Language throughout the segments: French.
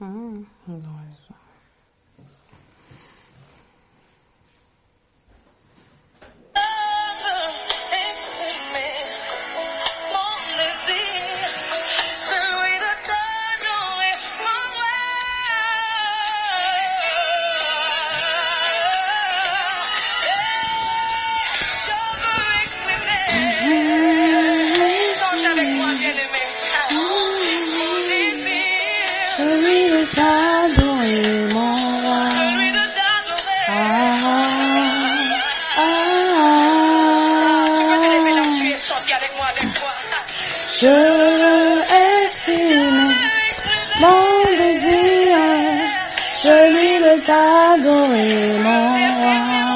Celui de t'adorer, mon roi. Je exprime mon désir, celui de t'adorer, mon roi.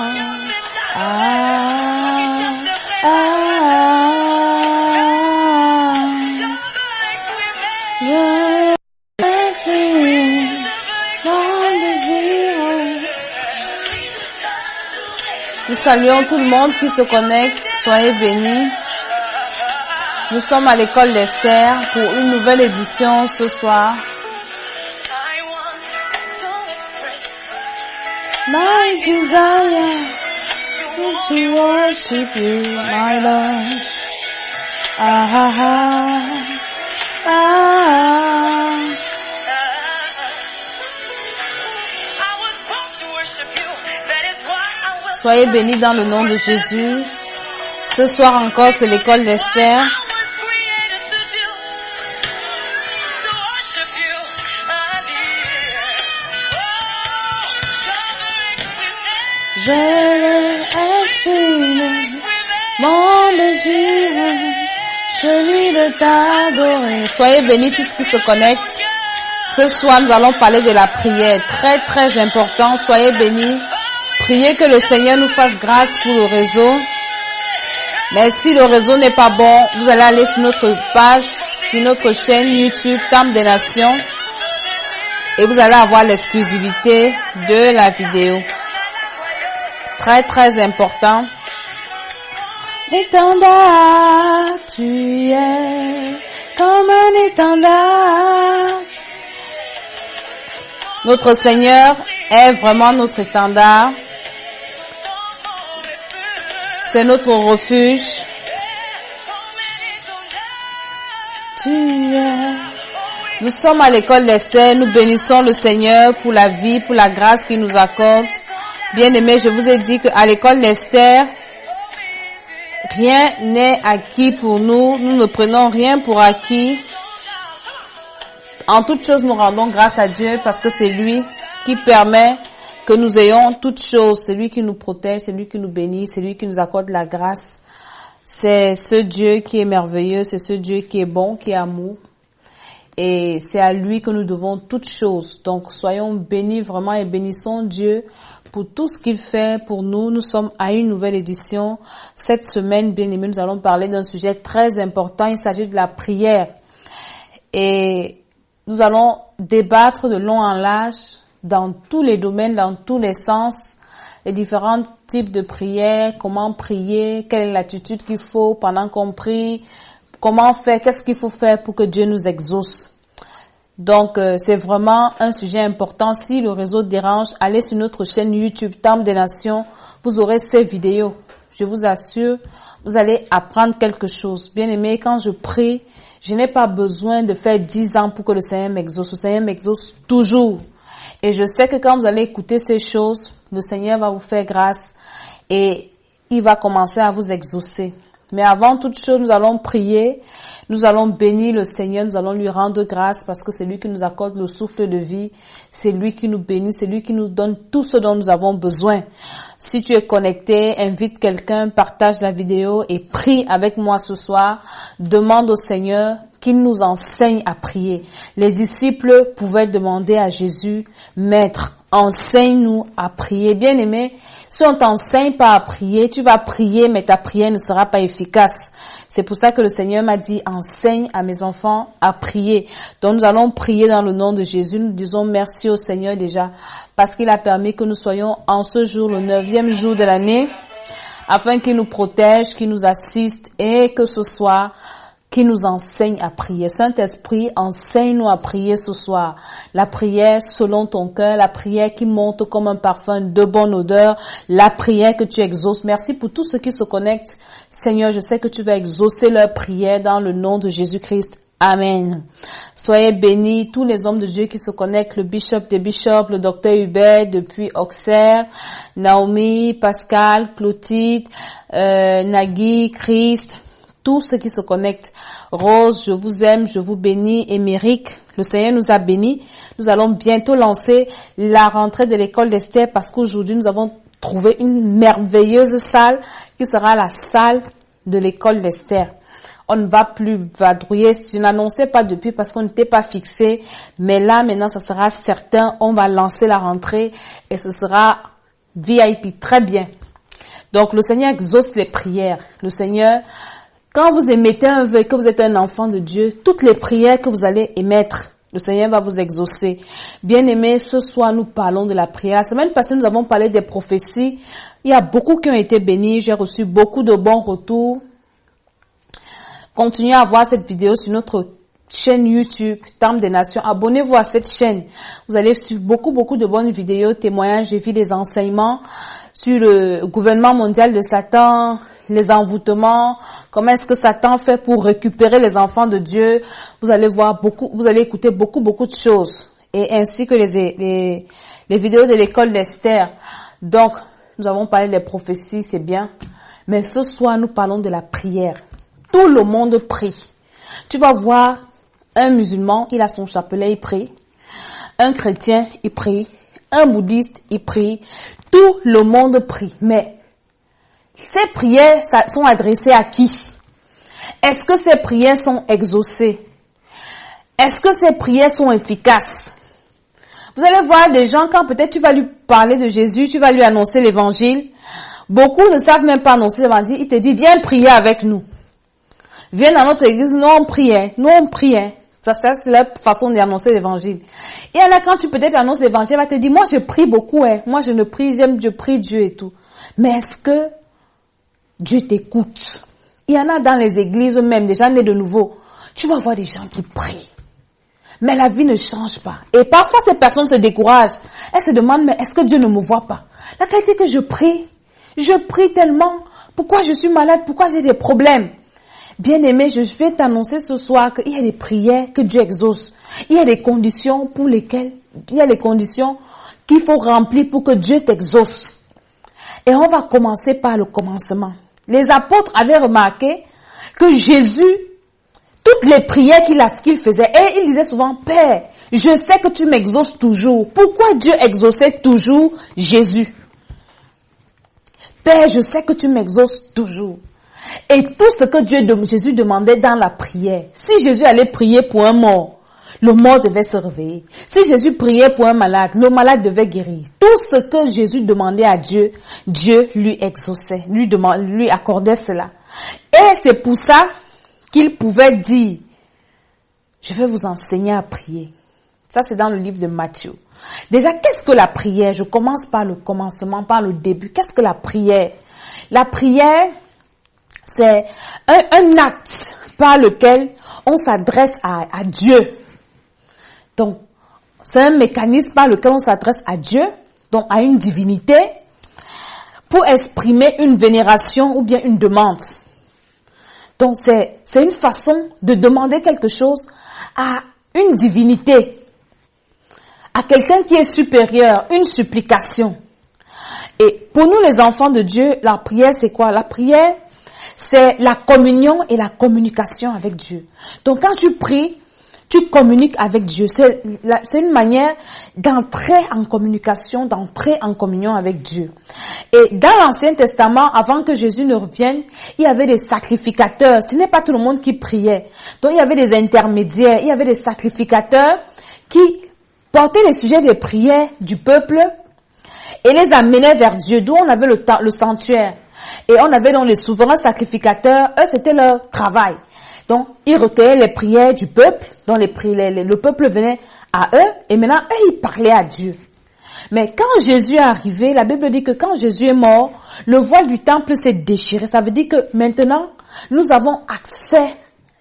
Nous saluons tout le monde qui se connecte. Soyez bénis. Nous sommes à l'école d'Esther pour une nouvelle édition ce soir. My desire is to worship you, my Lord. Soyez bénis dans le nom de Jésus. Ce soir encore, c'est l'école d'Esther. Je exprime mon désir, celui de t'adorer. Soyez bénis tous ceux qui se connectent. Ce soir, nous allons parler de la prière. Très, très important. Soyez bénis. Priez que le Seigneur nous fasse grâce pour le réseau. Mais si le réseau n'est pas bon, vous allez aller sur notre page, sur notre chaîne YouTube, Temple des Nations. Et vous allez avoir l'exclusivité de la vidéo. Très, très important. Étendard, tu es comme un étendard. Notre Seigneur est vraiment notre étendard. C'est notre refuge. Tu es. Nous sommes à l'école d'Esther. Nous bénissons le Seigneur pour la vie, pour la grâce qu'il nous accorde. Bien-aimés, je vous ai dit qu'à l'école d'Esther, rien n'est acquis pour nous. Nous ne prenons rien pour acquis. En toutes choses, nous rendons grâce à Dieu parce que c'est lui qui permet que nous ayons toutes choses. C'est lui qui nous protège, c'est lui qui nous bénit, c'est lui qui nous accorde la grâce. C'est ce Dieu qui est merveilleux, c'est ce Dieu qui est bon, qui est amour. Et c'est à lui que nous devons toutes choses. Donc, soyons bénis vraiment et bénissons Dieu pour tout ce qu'il fait pour nous. Nous sommes à une nouvelle édition. Cette semaine, bien aimés, nous allons parler d'un sujet très important. Il s'agit de la prière. Et nous allons débattre de long en large dans tous les domaines, dans tous les sens, les différents types de prières, comment prier, quelle est l'attitude qu'il faut pendant qu'on prie, comment faire, qu'est-ce qu'il faut faire pour que Dieu nous exauce. Donc, c'est vraiment un sujet important. Si le réseau dérange, allez sur notre chaîne YouTube, Temple des Nations, vous aurez ces vidéos. Je vous assure, vous allez apprendre quelque chose. Bien aimé, quand je prie, je n'ai pas besoin de faire 10 ans pour que le Seigneur m'exauce. Le Seigneur m'exauce toujours. Et je sais que quand vous allez écouter ces choses, le Seigneur va vous faire grâce et il va commencer à vous exaucer. Mais avant toute chose, nous allons prier, nous allons bénir le Seigneur, nous allons lui rendre grâce parce que c'est lui qui nous accorde le souffle de vie, c'est lui qui nous bénit, c'est lui qui nous donne tout ce dont nous avons besoin. Si tu es connecté, invite quelqu'un, partage la vidéo et prie avec moi ce soir. Demande au Seigneur qu'il nous enseigne à prier. Les disciples pouvaient demander à Jésus, Maître, enseigne-nous à prier. Bien-aimé, si on t'enseigne pas à prier, tu vas prier, mais ta prière ne sera pas efficace. C'est pour ça que le Seigneur m'a dit, enseigne à mes enfants à prier. Donc nous allons prier dans le nom de Jésus. Nous disons merci au Seigneur déjà, parce qu'il a permis que nous soyons en ce jour, le 9e jour de l'année, afin qu'il nous protège, qu'il nous assiste et que ce soit qui nous enseigne à prier. Saint-Esprit, enseigne-nous à prier ce soir. La prière selon ton cœur, la prière qui monte comme un parfum de bonne odeur, la prière que tu exauces. Merci pour tous ceux qui se connectent. Seigneur, je sais que tu vas exaucer leur prière dans le nom de Jésus-Christ. Amen. Soyez bénis tous les hommes de Dieu qui se connectent, le bishop des bishops, le docteur Hubert depuis Auxerre, Naomi, Pascal, Clotilde, Nagui, Christ, tous ceux qui se connectent. Rose, je vous aime, je vous bénis. Émeric, le Seigneur nous a bénis. Nous allons bientôt lancer la rentrée de l'école d'Esther parce qu'aujourd'hui nous avons trouvé une merveilleuse salle qui sera la salle de l'école d'Esther. On ne va plus vadrouiller. Je n'annonçais pas depuis parce qu'on n'était pas fixé. Mais là, maintenant, ça sera certain. On va lancer la rentrée et ce sera VIP. Très bien. Donc, le Seigneur exauce les prières. Le Seigneur, quand vous émettez un vœu, que vous êtes un enfant de Dieu, toutes les prières que vous allez émettre, le Seigneur va vous exaucer. Bien-aimés, ce soir, nous parlons de la prière. La semaine passée, nous avons parlé des prophéties. Il y a beaucoup qui ont été bénis. J'ai reçu beaucoup de bons retours. Continuez à voir cette vidéo sur notre chaîne YouTube, Temple des Nations. Abonnez-vous à cette chaîne. Vous allez suivre beaucoup de bonnes vidéos, témoignages. J'ai vu des enseignements sur le gouvernement mondial de Satan, les envoûtements, comment est-ce que Satan fait pour récupérer les enfants de Dieu. Vous allez voir vous allez écouter beaucoup de choses. Et ainsi que les vidéos de l'école d'Esther. Donc, nous avons parlé des prophéties, c'est bien. Mais ce soir, nous parlons de la prière. Tout le monde prie. Tu vas voir un musulman, il a son chapelet, il prie. Un chrétien, il prie. Un bouddhiste, il prie. Tout le monde prie. Mais ces prières sont adressées à qui? Est-ce que ces prières sont exaucées? Est-ce que ces prières sont efficaces? Vous allez voir des gens, quand peut-être tu vas lui parler de Jésus, tu vas lui annoncer l'évangile. Beaucoup ne savent même pas annoncer l'évangile. Il te dit, viens prier avec nous. Viens dans notre église, nous on prie. Ça c'est la façon d'annoncer l'évangile. Et là, quand tu peut-être annonces l'évangile, il va te dire, moi je prie beaucoup, moi je ne prie, je prie Dieu et tout. Mais est-ce que Dieu t'écoute? Il y en a dans les églises même, des gens nés de nouveau. Tu vas voir des gens qui prient. Mais la vie ne change pas. Et parfois ces personnes se découragent. Elles se demandent, mais est-ce que Dieu ne me voit pas? La qualité que je prie tellement. Pourquoi je suis malade? Pourquoi j'ai des problèmes? Bien-aimé, je vais t'annoncer ce soir qu'il y a des prières que Dieu exauce. Il y a des conditions qu'il faut remplir pour que Dieu t'exauce. Et on va commencer par le commencement. Les apôtres avaient remarqué que Jésus, toutes les prières qu'il faisait, et il disait souvent, Père, je sais que tu m'exauces toujours. Pourquoi Dieu exauçait toujours Jésus? Père, je sais que tu m'exauces toujours. Et tout ce que Jésus demandait dans la prière, si Jésus allait prier pour un mort, le mort devait se réveiller. Si Jésus priait pour un malade, le malade devait guérir. Tout ce que Jésus demandait à Dieu, Dieu lui exauçait, lui accordait cela. Et c'est pour ça qu'il pouvait dire, je vais vous enseigner à prier. Ça, c'est dans le livre de Matthieu. Déjà, qu'est-ce que la prière? Je commence par le commencement, par le début. Qu'est-ce que la prière? La prière, c'est un acte par lequel on s'adresse à Dieu. Donc, c'est un mécanisme par lequel on s'adresse à Dieu, donc à une divinité, pour exprimer une vénération ou bien une demande. Donc, c'est une façon de demander quelque chose à une divinité, à quelqu'un qui est supérieur, une supplication. Et pour nous, les enfants de Dieu, la prière, c'est quoi? La prière, c'est la communion et la communication avec Dieu. Donc, quand tu pries, tu communiques avec Dieu. C'est une manière d'entrer en communication, d'entrer en communion avec Dieu. Et dans l'Ancien Testament, avant que Jésus ne revienne, il y avait des sacrificateurs. Ce n'est pas tout le monde qui priait. Donc, il y avait des intermédiaires, il y avait des sacrificateurs qui portaient les sujets des prières du peuple et les amenaient vers Dieu, d'où on avait le sanctuaire. Et on avait donc les souverains sacrificateurs, eux c'était leur travail. Donc, ils recueillaient les prières du peuple, donc le peuple venait à eux, et maintenant, eux, ils parlaient à Dieu. Mais quand Jésus est arrivé, la Bible dit que quand Jésus est mort, le voile du temple s'est déchiré. Ça veut dire que maintenant, nous avons accès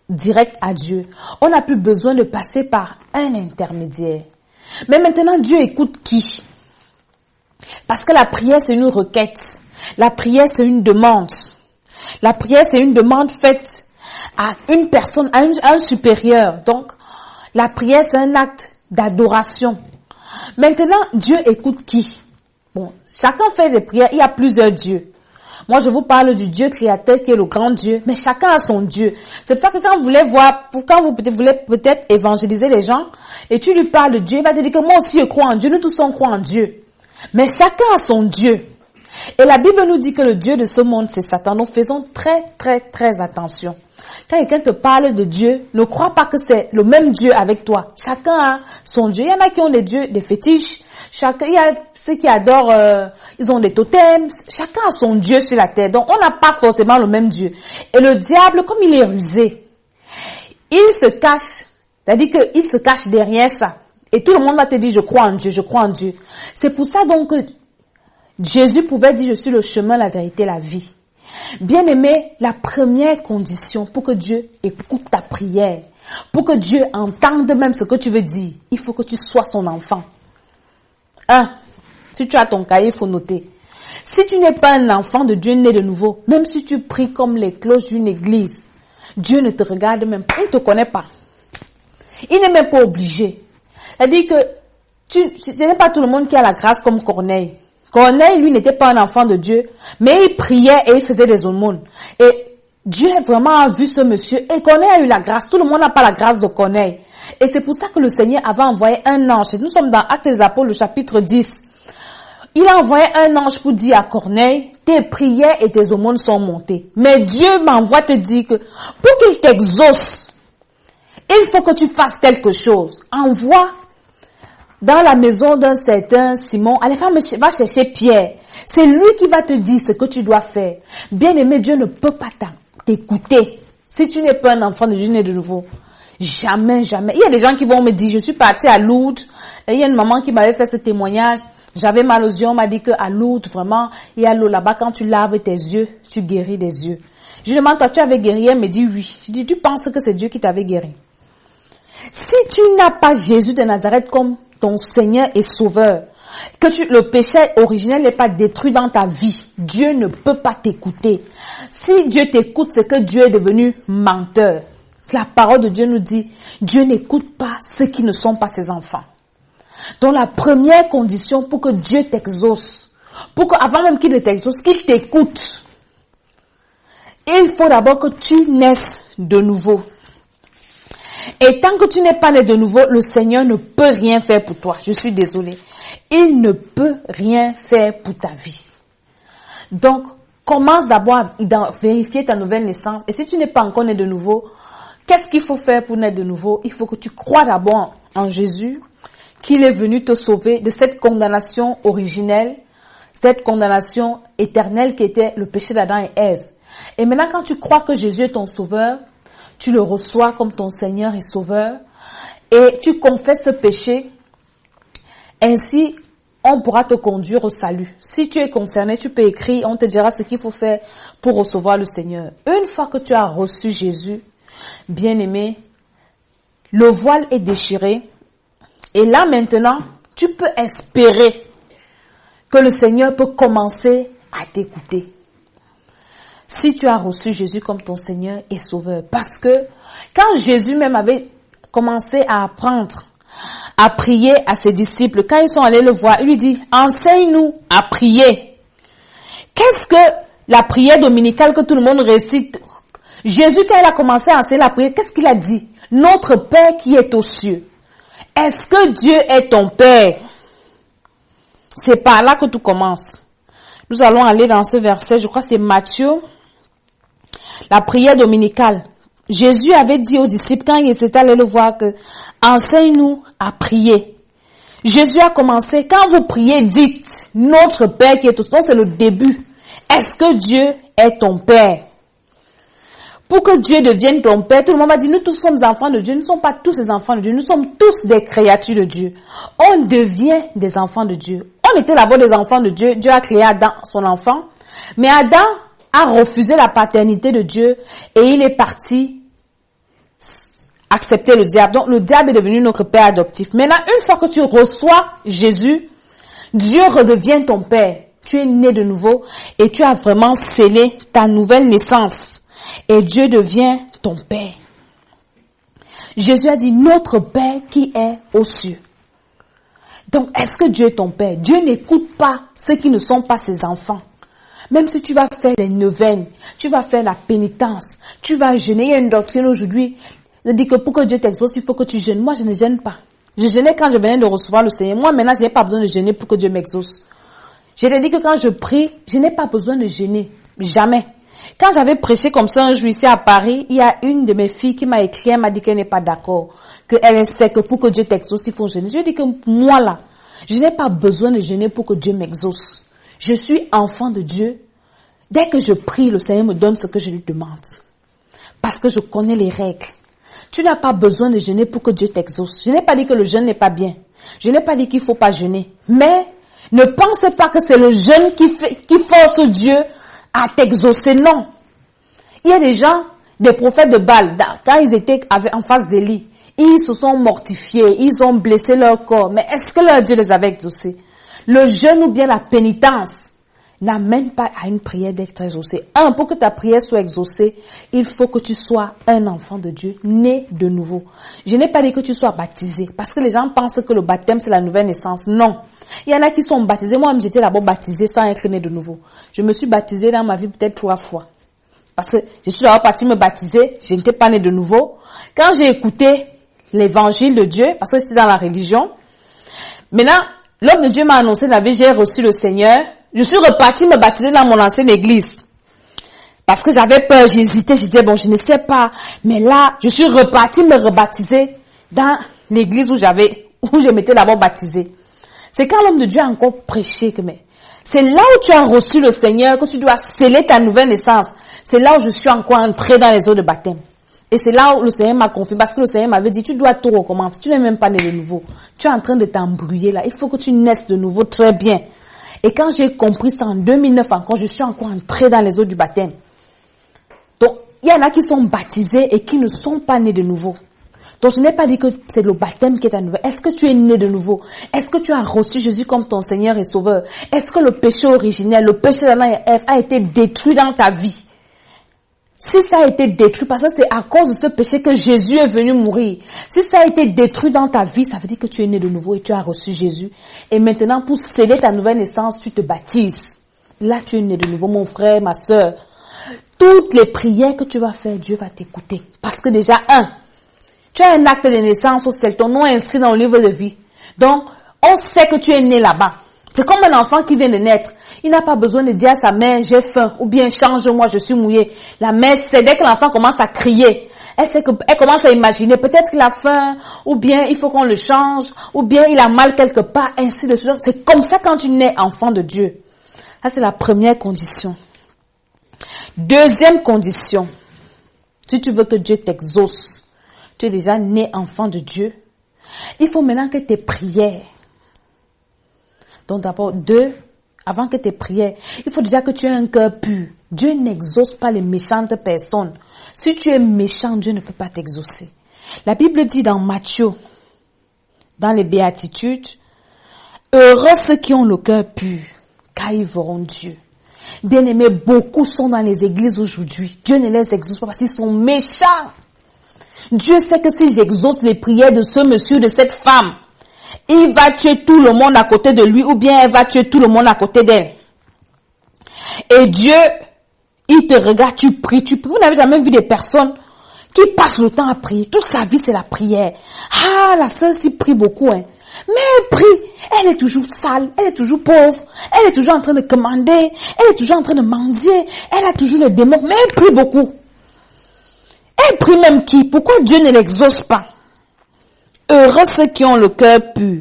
direct à Dieu. On n'a plus besoin de passer par un intermédiaire. Mais maintenant, Dieu écoute qui? Parce que la prière, c'est une requête. La prière, c'est une demande. La prière, c'est une demande faite à une personne, à un supérieur. Donc, la prière, c'est un acte d'adoration. Maintenant, Dieu écoute qui? Bon, chacun fait des prières. Il y a plusieurs dieux. Moi, je vous parle du Dieu créateur qui est le grand Dieu, mais chacun a son Dieu. C'est pour ça que quand vous voulez peut-être évangéliser les gens, et tu lui parles de Dieu, il va te dire que moi aussi je crois en Dieu, nous tous on croit en Dieu. Mais chacun a son Dieu. Et la Bible nous dit que le Dieu de ce monde, c'est Satan. Donc faisons très, très, très attention. Quand quelqu'un te parle de Dieu, ne crois pas que c'est le même Dieu avec toi. Chacun a son Dieu. Il y en a qui ont des dieux, des fétiches. Il y a ceux qui adorent, ils ont des totems. Chacun a son Dieu sur la terre. Donc on n'a pas forcément le même Dieu. Et le diable, comme il est rusé, il se cache. C'est-à-dire qu'il se cache derrière ça. Et tout le monde va te dire, je crois en Dieu, je crois en Dieu. C'est pour ça donc que Jésus pouvait dire, je suis le chemin, la vérité, la vie. Bien aimé, la première condition pour que Dieu écoute ta prière, pour que Dieu entende même ce que tu veux dire, il faut que tu sois son enfant. Si tu as ton cahier, il faut noter. Si tu n'es pas un enfant de Dieu né de nouveau, même si tu pries comme les cloches d'une église, Dieu ne te regarde même pas, il ne te connaît pas. Il n'est même pas obligé. C'est-à-dire que ce n'est pas tout le monde qui a la grâce comme Corneille. Corneille, lui, n'était pas un enfant de Dieu, mais il priait et il faisait des aumônes. Et Dieu vraiment a vu ce monsieur, et Corneille a eu la grâce. Tout le monde n'a pas la grâce de Corneille. Et c'est pour ça que le Seigneur avait envoyé un ange. Et nous sommes dans Actes des Apôtres, le chapitre 10. Il a envoyé un ange pour dire à Corneille, tes prières et tes aumônes sont montées. Mais Dieu m'envoie te dire que pour qu'il t'exauce, il faut que tu fasses quelque chose. Envoie dans la maison d'un certain Simon, allez, va chercher Pierre. C'est lui qui va te dire ce que tu dois faire. Bien-aimé, Dieu ne peut pas t'écouter. Si tu n'es pas un enfant de Dieu né de nouveau. Jamais, jamais. Il y a des gens qui vont me dire, je suis partie à Lourdes. Et il y a une maman qui m'avait fait ce témoignage. J'avais mal aux yeux, on m'a dit qu'à Lourdes, vraiment, il y a l'eau là-bas. Quand tu laves tes yeux, tu guéris des yeux. Je lui demande, toi, tu avais guéri? Elle me dit oui. Je dis, tu penses que c'est Dieu qui t'avait guéri? Si tu n'as pas Jésus de Nazareth comme ton Seigneur et Sauveur, que le péché originel n'est pas détruit dans ta vie, Dieu ne peut pas t'écouter. Si Dieu t'écoute, c'est que Dieu est devenu menteur. La parole de Dieu nous dit, Dieu n'écoute pas ceux qui ne sont pas ses enfants. Donc la première condition pour que Dieu t'exauce, pour qu'avant même qu'il ne t'exauce, qu'il t'écoute, il faut d'abord que tu naisses de nouveau. Et tant que tu n'es pas né de nouveau, le Seigneur ne peut rien faire pour toi. Je suis désolée. Il ne peut rien faire pour ta vie. Donc, commence d'abord à vérifier ta nouvelle naissance. Et si tu n'es pas encore né de nouveau, qu'est-ce qu'il faut faire pour naître de nouveau? Il faut que tu crois d'abord en Jésus, qu'il est venu te sauver de cette condamnation originelle, cette condamnation éternelle qui était le péché d'Adam et Ève. Et maintenant, quand tu crois que Jésus est ton sauveur, tu le reçois comme ton Seigneur et Sauveur et tu confesses ce péché. Ainsi, on pourra te conduire au salut. Si tu es concerné, tu peux écrire, on te dira ce qu'il faut faire pour recevoir le Seigneur. Une fois que tu as reçu Jésus, bien-aimé, le voile est déchiré et là maintenant, tu peux espérer que le Seigneur peut commencer à t'écouter. Si tu as reçu Jésus comme ton Seigneur et Sauveur. Parce que quand Jésus même avait commencé à apprendre, à prier à ses disciples, quand ils sont allés le voir, il lui dit, enseigne-nous à prier. Qu'est-ce que la prière dominicale que tout le monde récite? Jésus, quand il a commencé à enseigner la prière, qu'est-ce qu'il a dit? Notre Père qui est aux cieux. Est-ce que Dieu est ton Père? C'est par là que tout commence. Nous allons aller dans ce verset, je crois que c'est Matthieu, la prière dominicale. Jésus avait dit aux disciples, quand ils étaient allés le voir, que enseigne-nous à prier. Jésus a commencé, quand vous priez, dites, notre Père qui est aux cieux. C'est le début. Est-ce que Dieu est ton Père? Pour que Dieu devienne ton Père, tout le monde va dire, nous tous sommes enfants de Dieu. Nous ne sommes pas tous des enfants de Dieu. Nous sommes tous des créatures de Dieu. On devient des enfants de Dieu. On était d'abord des enfants de Dieu. Dieu a créé Adam, son enfant. Mais Adam a refusé la paternité de Dieu et il est parti accepté le diable. Donc, le diable est devenu notre père adoptif. Maintenant, une fois que tu reçois Jésus, Dieu redevient ton père. Tu es né de nouveau et tu as vraiment scellé ta nouvelle naissance. Et Dieu devient ton père. Jésus a dit, notre Père qui est aux cieux. Donc, est-ce que Dieu est ton Père? Dieu n'écoute pas ceux qui ne sont pas ses enfants. Même si tu vas faire les neuvaines, tu vas faire la pénitence, tu vas jeûner. Il y a une doctrine aujourd'hui, de dire que pour que Dieu t'exauce, il faut que tu jeûnes. Moi, je ne jeûne pas. Je jeûnais quand je venais de recevoir le Seigneur. Moi, maintenant, je n'ai pas besoin de jeûner pour que Dieu m'exauce. Je t'ai dit que quand je prie, je n'ai pas besoin de jeûner. Jamais. Quand j'avais prêché comme ça un jour ici à Paris, il y a une de mes filles qui m'a écrit, elle m'a dit qu'elle n'est pas d'accord, qu'elle sait que pour que Dieu t'exauce, il faut jeûner. Je lui ai dit que moi là, je n'ai pas besoin de jeûner pour que Dieu m'exauce. Je suis enfant de Dieu. Dès que je prie, le Seigneur me donne ce que je lui demande. Parce que je connais les règles. Tu n'as pas besoin de jeûner pour que Dieu t'exauce. Je n'ai pas dit que le jeûne n'est pas bien. Je n'ai pas dit qu'il ne faut pas jeûner. Mais ne pensez pas que c'est le jeûne qui force Dieu à t'exaucer. Non. Il y a des gens, des prophètes de Baal, quand ils étaient en face d'Élie, ils se sont mortifiés, ils ont blessé leur corps. Mais est-ce que leur Dieu les avait exaucés? Le jeûne ou bien la pénitence n'amène pas à une prière d'être exaucée. Pour que ta prière soit exaucée, il faut que tu sois un enfant de Dieu, né de nouveau. Je n'ai pas dit que tu sois baptisé, parce que les gens pensent que le baptême c'est la nouvelle naissance. Non. Il y en a qui sont baptisés. Moi, j'étais d'abord baptisée sans être né de nouveau. Je me suis baptisée dans ma vie peut-être 3 fois. Parce que je suis d'abord partie me baptiser, je n'étais pas née de nouveau. Quand j'ai écouté l'évangile de Dieu, parce que j'étais dans la religion, maintenant, l'homme de Dieu m'a annoncé la vie, j'ai reçu le Seigneur. Je suis repartie me baptiser dans mon ancienne église. Parce que j'avais peur, j'hésitais, je disais, bon, je ne sais pas. Mais là, je suis repartie me rebaptiser dans l'église où je m'étais d'abord baptisée. C'est quand l'homme de Dieu a encore prêché que, mais, c'est là où tu as reçu le Seigneur, que tu dois sceller ta nouvelle naissance. C'est là où je suis encore entrée dans les eaux de baptême. Et c'est là où le Seigneur m'a confirmé, parce que le Seigneur m'avait dit, tu dois tout recommencer. Tu n'es même pas né de nouveau. Tu es en train de t'embrouiller là. Il faut que tu naisses de nouveau très bien. Et quand j'ai compris ça en 2009 encore, je suis encore entrée dans les eaux du baptême. Donc, il y en a qui sont baptisés et qui ne sont pas nés de nouveau. Donc, je n'ai pas dit que c'est le baptême qui est à nouveau. Est-ce que tu es né de nouveau? Est-ce que tu as reçu Jésus comme ton Seigneur et Sauveur? Est-ce que le péché originel, le péché d'Adam et Ève a été détruit dans ta vie? Si ça a été détruit, parce que c'est à cause de ce péché que Jésus est venu mourir. Si ça a été détruit dans ta vie, ça veut dire que tu es né de nouveau et tu as reçu Jésus. Et maintenant, pour sceller ta nouvelle naissance, tu te baptises. Là, tu es né de nouveau, mon frère, ma sœur. Toutes les prières que tu vas faire, Dieu va t'écouter. Parce que déjà, tu as un acte de naissance au ciel, ton nom est inscrit dans le livre de vie. Donc, on sait que tu es né là-bas. C'est comme un enfant qui vient de naître. Il n'a pas besoin de dire à sa mère, j'ai faim, ou bien change-moi, je suis mouillé. La mère sait, dès que l'enfant commence à crier, elle commence à imaginer, peut-être qu'il a faim, ou bien il faut qu'on le change, ou bien il a mal quelque part, ainsi de suite. C'est comme ça quand tu nais enfant de Dieu. Ça, c'est la première condition. Deuxième condition, si tu veux que Dieu t'exauce, tu es déjà né enfant de Dieu, il faut maintenant que tes prières, donc d'abord, avant que tes prières, il faut déjà que tu aies un cœur pur. Dieu n'exauce pas les méchantes personnes. Si tu es méchant, Dieu ne peut pas t'exaucer. La Bible dit dans Matthieu, dans les béatitudes, heureux ceux qui ont le cœur pur, car ils verront Dieu. Bien-aimés, beaucoup sont dans les églises aujourd'hui. Dieu ne les exauce pas parce qu'ils sont méchants. Dieu sait que si j'exauce les prières de ce monsieur, de cette femme, il va tuer tout le monde à côté de lui ou bien elle va tuer tout le monde à côté d'elle. Et Dieu, il te regarde, tu pries. Vous n'avez jamais vu des personnes qui passent le temps à prier. Toute sa vie, c'est la prière. Ah, la sœur s'y prie beaucoup, hein. Mais elle prie. Elle est toujours sale. Elle est toujours pauvre. Elle est toujours en train de commander. Elle est toujours en train de mendier. Elle a toujours les démons. Mais elle prie beaucoup. Elle prie même qui? Pourquoi Dieu ne l'exauce pas? Heureux ceux qui ont le cœur pur,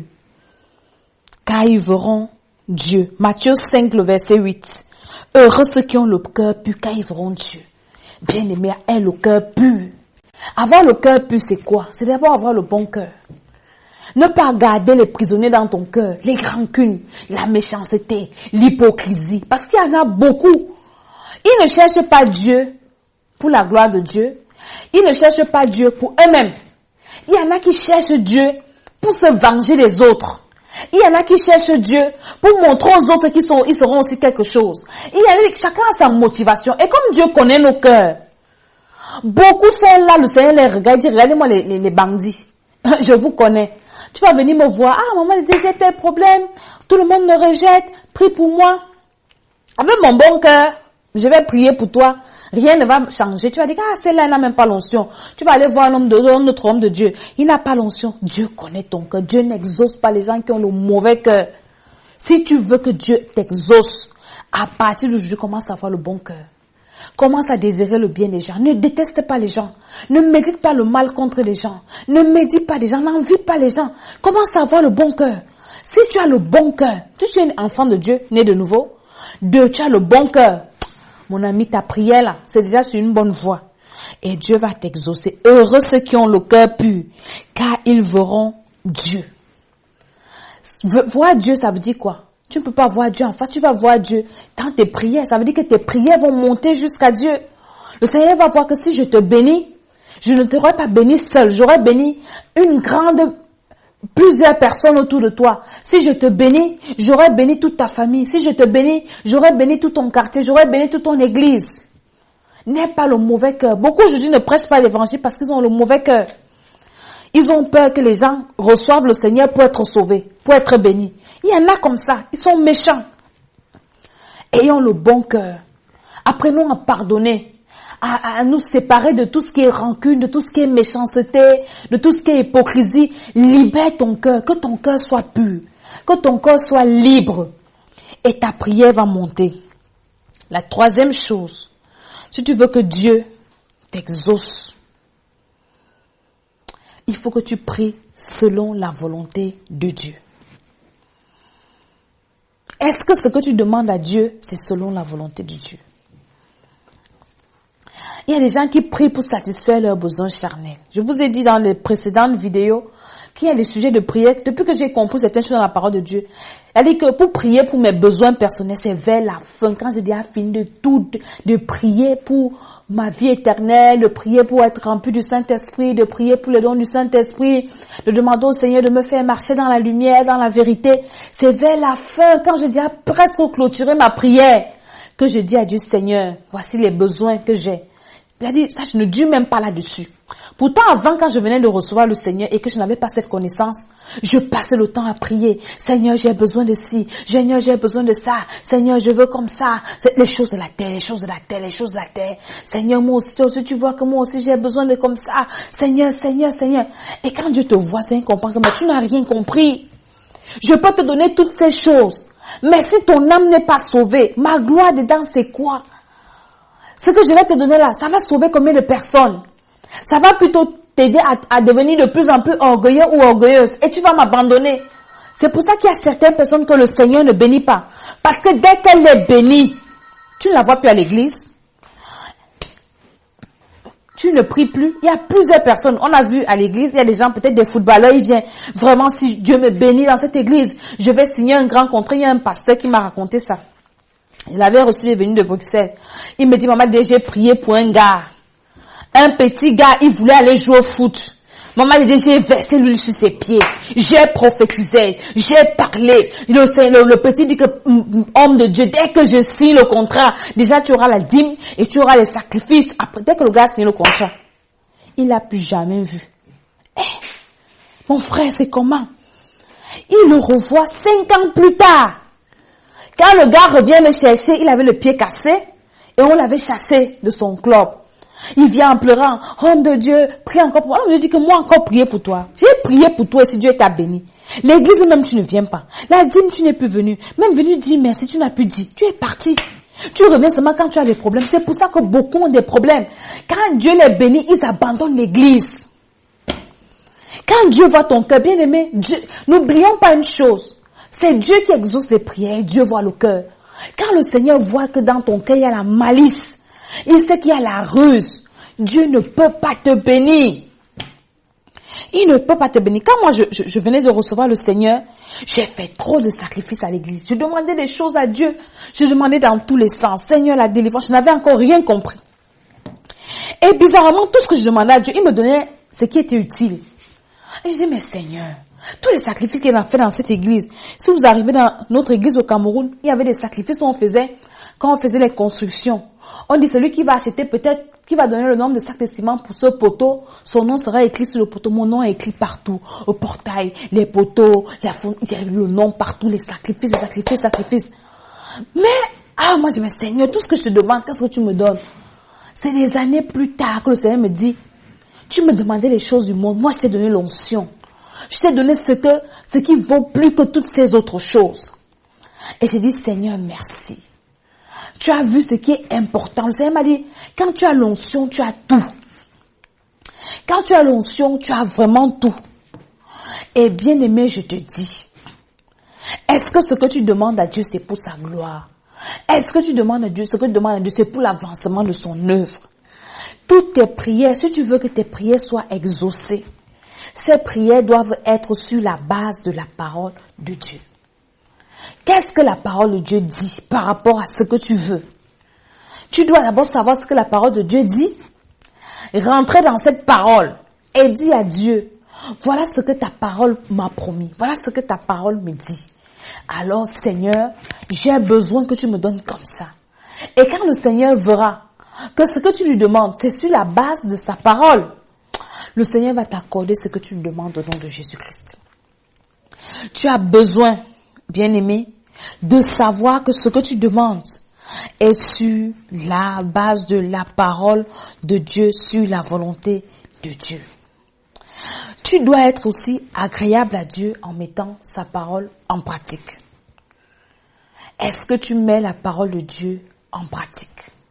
car ils verront Dieu. Matthieu 5, le verset 8. Heureux ceux qui ont le cœur pur, car ils verront Dieu. Bien-aimé, aie le cœur pur. Avoir le cœur pur, c'est quoi? C'est d'abord avoir le bon cœur. Ne pas garder les prisonniers dans ton cœur, les rancunes, la méchanceté, l'hypocrisie. Parce qu'il y en a beaucoup. Ils ne cherchent pas Dieu pour la gloire de Dieu, Ils ne cherchent pas Dieu pour eux-mêmes. Il y en a qui cherchent Dieu pour se venger des autres. Il y en a qui cherchent Dieu pour montrer aux autres qu'ils seront aussi quelque chose. Chacun a sa motivation. Et comme Dieu connaît nos cœurs, beaucoup sont là, le Seigneur les regarde, dit, regardez-moi les bandits. Je vous connais. Tu vas venir me voir. Ah, maman, j'ai tel problème. Tout le monde me rejette. Prie pour moi. Avec mon bon cœur, je vais prier pour toi. Rien ne va changer. Tu vas dire, ah, celle-là n'a même pas l'onction. Tu vas aller voir un autre homme de Dieu. Il n'a pas l'onction. Dieu connaît ton cœur. Dieu n'exauce pas les gens qui ont le mauvais cœur. Si tu veux que Dieu t'exauce, à partir d'aujourd'hui, commence à avoir le bon cœur. Commence à désirer le bien des gens. Ne déteste pas les gens. Ne médite pas le mal contre les gens. Ne médite pas les gens. N'envie pas les gens. Commence à avoir le bon cœur. Si tu as le bon cœur, si tu es un enfant de Dieu, né de nouveau, tu as le bon cœur. Mon ami, ta prière là, c'est déjà sur une bonne voie. Et Dieu va t'exaucer. Heureux ceux qui ont le cœur pur, car ils verront Dieu. Voir Dieu, ça veut dire quoi? Tu ne peux pas voir Dieu en face, tu vas voir Dieu dans tes prières. Ça veut dire que tes prières vont monter jusqu'à Dieu. Le Seigneur va voir que si je te bénis, je ne t'aurais pas béni seul, j'aurais béni plusieurs personnes autour de toi. Si je te bénis, j'aurais béni toute ta famille. Si je te bénis, j'aurais béni tout ton quartier, j'aurais béni toute ton église. N'aie pas le mauvais cœur. Beaucoup aujourd'hui ne prêchent pas l'évangile parce qu'ils ont le mauvais cœur. Ils ont peur que les gens reçoivent le Seigneur pour être sauvés, pour être bénis. Il y en a comme ça. Ils sont méchants. Ayons le bon cœur. Apprenons à pardonner. À nous séparer de tout ce qui est rancune, de tout ce qui est méchanceté, de tout ce qui est hypocrisie. Libère ton cœur, que ton cœur soit pur, que ton cœur soit libre. Et ta prière va monter. La troisième chose, si tu veux que Dieu t'exauce, il faut que tu pries selon la volonté de Dieu. Est-ce que ce que tu demandes à Dieu, c'est selon la volonté de Dieu? Il y a des gens qui prient pour satisfaire leurs besoins charnels. Je vous ai dit dans les précédentes vidéos qu'il y a des sujets de prière. Depuis que j'ai compris certaines choses dans la parole de Dieu, elle dit que pour prier pour mes besoins personnels, c'est vers la fin. Quand j'ai déjà fini de tout, de prier pour ma vie éternelle, de prier pour être rempli du Saint-Esprit, de prier pour le don du Saint-Esprit, de demander au Seigneur de me faire marcher dans la lumière, dans la vérité. C'est vers la fin, quand j'ai déjà presque clôturé ma prière, que je dis à Dieu, Seigneur, voici les besoins que j'ai. Il a dit, ça, je ne dure même pas là-dessus. Pourtant, avant, quand je venais de recevoir le Seigneur et que je n'avais pas cette connaissance, je passais le temps à prier. Seigneur, j'ai besoin de ci. Seigneur, j'ai besoin de ça. Seigneur, je veux comme ça. C'est les choses de la terre, les choses de la terre, les choses de la terre. Seigneur, moi aussi, tu vois que moi aussi, j'ai besoin de comme ça. Seigneur, Seigneur, Seigneur. Et quand Dieu te voit, Seigneur, comprend que mais tu n'as rien compris. Je peux te donner toutes ces choses. Mais si ton âme n'est pas sauvée, ma gloire dedans, c'est quoi? Ce que je vais te donner là, ça va sauver combien de personnes? Ça va plutôt t'aider à devenir de plus en plus orgueilleux ou orgueilleuse. Et tu vas m'abandonner. C'est pour ça qu'il y a certaines personnes que le Seigneur ne bénit pas. Parce que dès qu'elle les bénit, tu ne la vois plus à l'église. Tu ne pries plus. Il y a plusieurs personnes. On a vu à l'église, il y a des gens, peut-être des footballeurs, ils viennent. Vraiment, si Dieu me bénit dans cette église, je vais signer un grand contrat. Il y a un pasteur qui m'a raconté ça. Il avait reçu les venus de Bruxelles. Il me dit, maman, j'ai prié pour un gars. Un petit gars, il voulait aller jouer au foot. Maman, j'ai versé l'huile sur ses pieds. J'ai prophétisé. J'ai parlé. Le petit dit que, homme de Dieu, dès que je signe le contrat, déjà tu auras la dîme et tu auras les sacrifices. Après, dès que le gars signe le contrat, il n'a plus jamais vu. Mon frère, c'est comment? Il le revoit 5 ans plus tard. Quand le gars revient le chercher, il avait le pied cassé et on l'avait chassé de son club. Il vient en pleurant, homme de Dieu, prie encore pour moi. Je dis que moi encore prier pour toi. J'ai prié pour toi et si Dieu t'a béni. L'église même tu ne viens pas. La dîme tu n'es plus venu. Même venu dire merci, tu n'as plus dit. Tu es parti. Tu reviens seulement quand tu as des problèmes. C'est pour ça que beaucoup ont des problèmes. Quand Dieu les bénit, ils abandonnent l'église. Quand Dieu voit ton cœur, bien aimé, n'oublions pas une chose. C'est Dieu qui exauce les prières, Dieu voit le cœur. Quand le Seigneur voit que dans ton cœur il y a la malice, il sait qu'il y a la ruse, Dieu ne peut pas te bénir. Il ne peut pas te bénir. Quand moi je venais de recevoir le Seigneur, j'ai fait trop de sacrifices à l'église. Je demandais des choses à Dieu. Je demandais dans tous les sens. Seigneur, la délivrance, je n'avais encore rien compris. Et bizarrement, tout ce que je demandais à Dieu, il me donnait ce qui était utile. Et je dis, mais Seigneur, tous les sacrifices qu'il a fait dans cette église, si vous arrivez dans notre église au Cameroun, il y avait des sacrifices où quand on faisait les constructions. On dit, celui qui va acheter peut-être, qui va donner le nombre de sacs de ciment pour ce poteau, son nom sera écrit sur le poteau. Mon nom est écrit partout, au portail, les poteaux, il y a le nom partout, les sacrifices. Mais, moi je me dis, Seigneur, tout ce que je te demande, qu'est-ce que tu me donnes? C'est des années plus tard que le Seigneur me dit, tu me demandais les choses du monde, moi je t'ai donné l'onction. Je t'ai donné ce qui vaut plus que toutes ces autres choses. Et j'ai dit, Seigneur, merci. Tu as vu ce qui est important. Le Seigneur m'a dit, quand tu as l'onction, tu as tout. Quand tu as l'onction, tu as vraiment tout. Et bien aimé, je te dis, est-ce que ce que tu demandes à Dieu, c'est pour sa gloire? Est-ce que tu demandes à Dieu, ce que tu demandes à Dieu, c'est pour l'avancement de son œuvre? Toutes tes prières, si tu veux que tes prières soient exaucées, ces prières doivent être sur la base de la parole de Dieu. Qu'est-ce que la parole de Dieu dit par rapport à ce que tu veux? Tu dois d'abord savoir ce que la parole de Dieu dit. Rentrer dans cette parole et dire à Dieu, voilà ce que ta parole m'a promis. Voilà ce que ta parole me dit. Alors Seigneur, j'ai besoin que tu me donnes comme ça. Et quand le Seigneur verra que ce que tu lui demandes, c'est sur la base de sa parole, le Seigneur va t'accorder ce que tu lui demandes au nom de Jésus-Christ. Tu as besoin, bien-aimé, de savoir que ce que tu demandes est sur la base de la parole de Dieu, sur la volonté de Dieu. Tu dois être aussi agréable à Dieu en mettant sa parole en pratique. Est-ce que tu mets la parole de Dieu en pratique?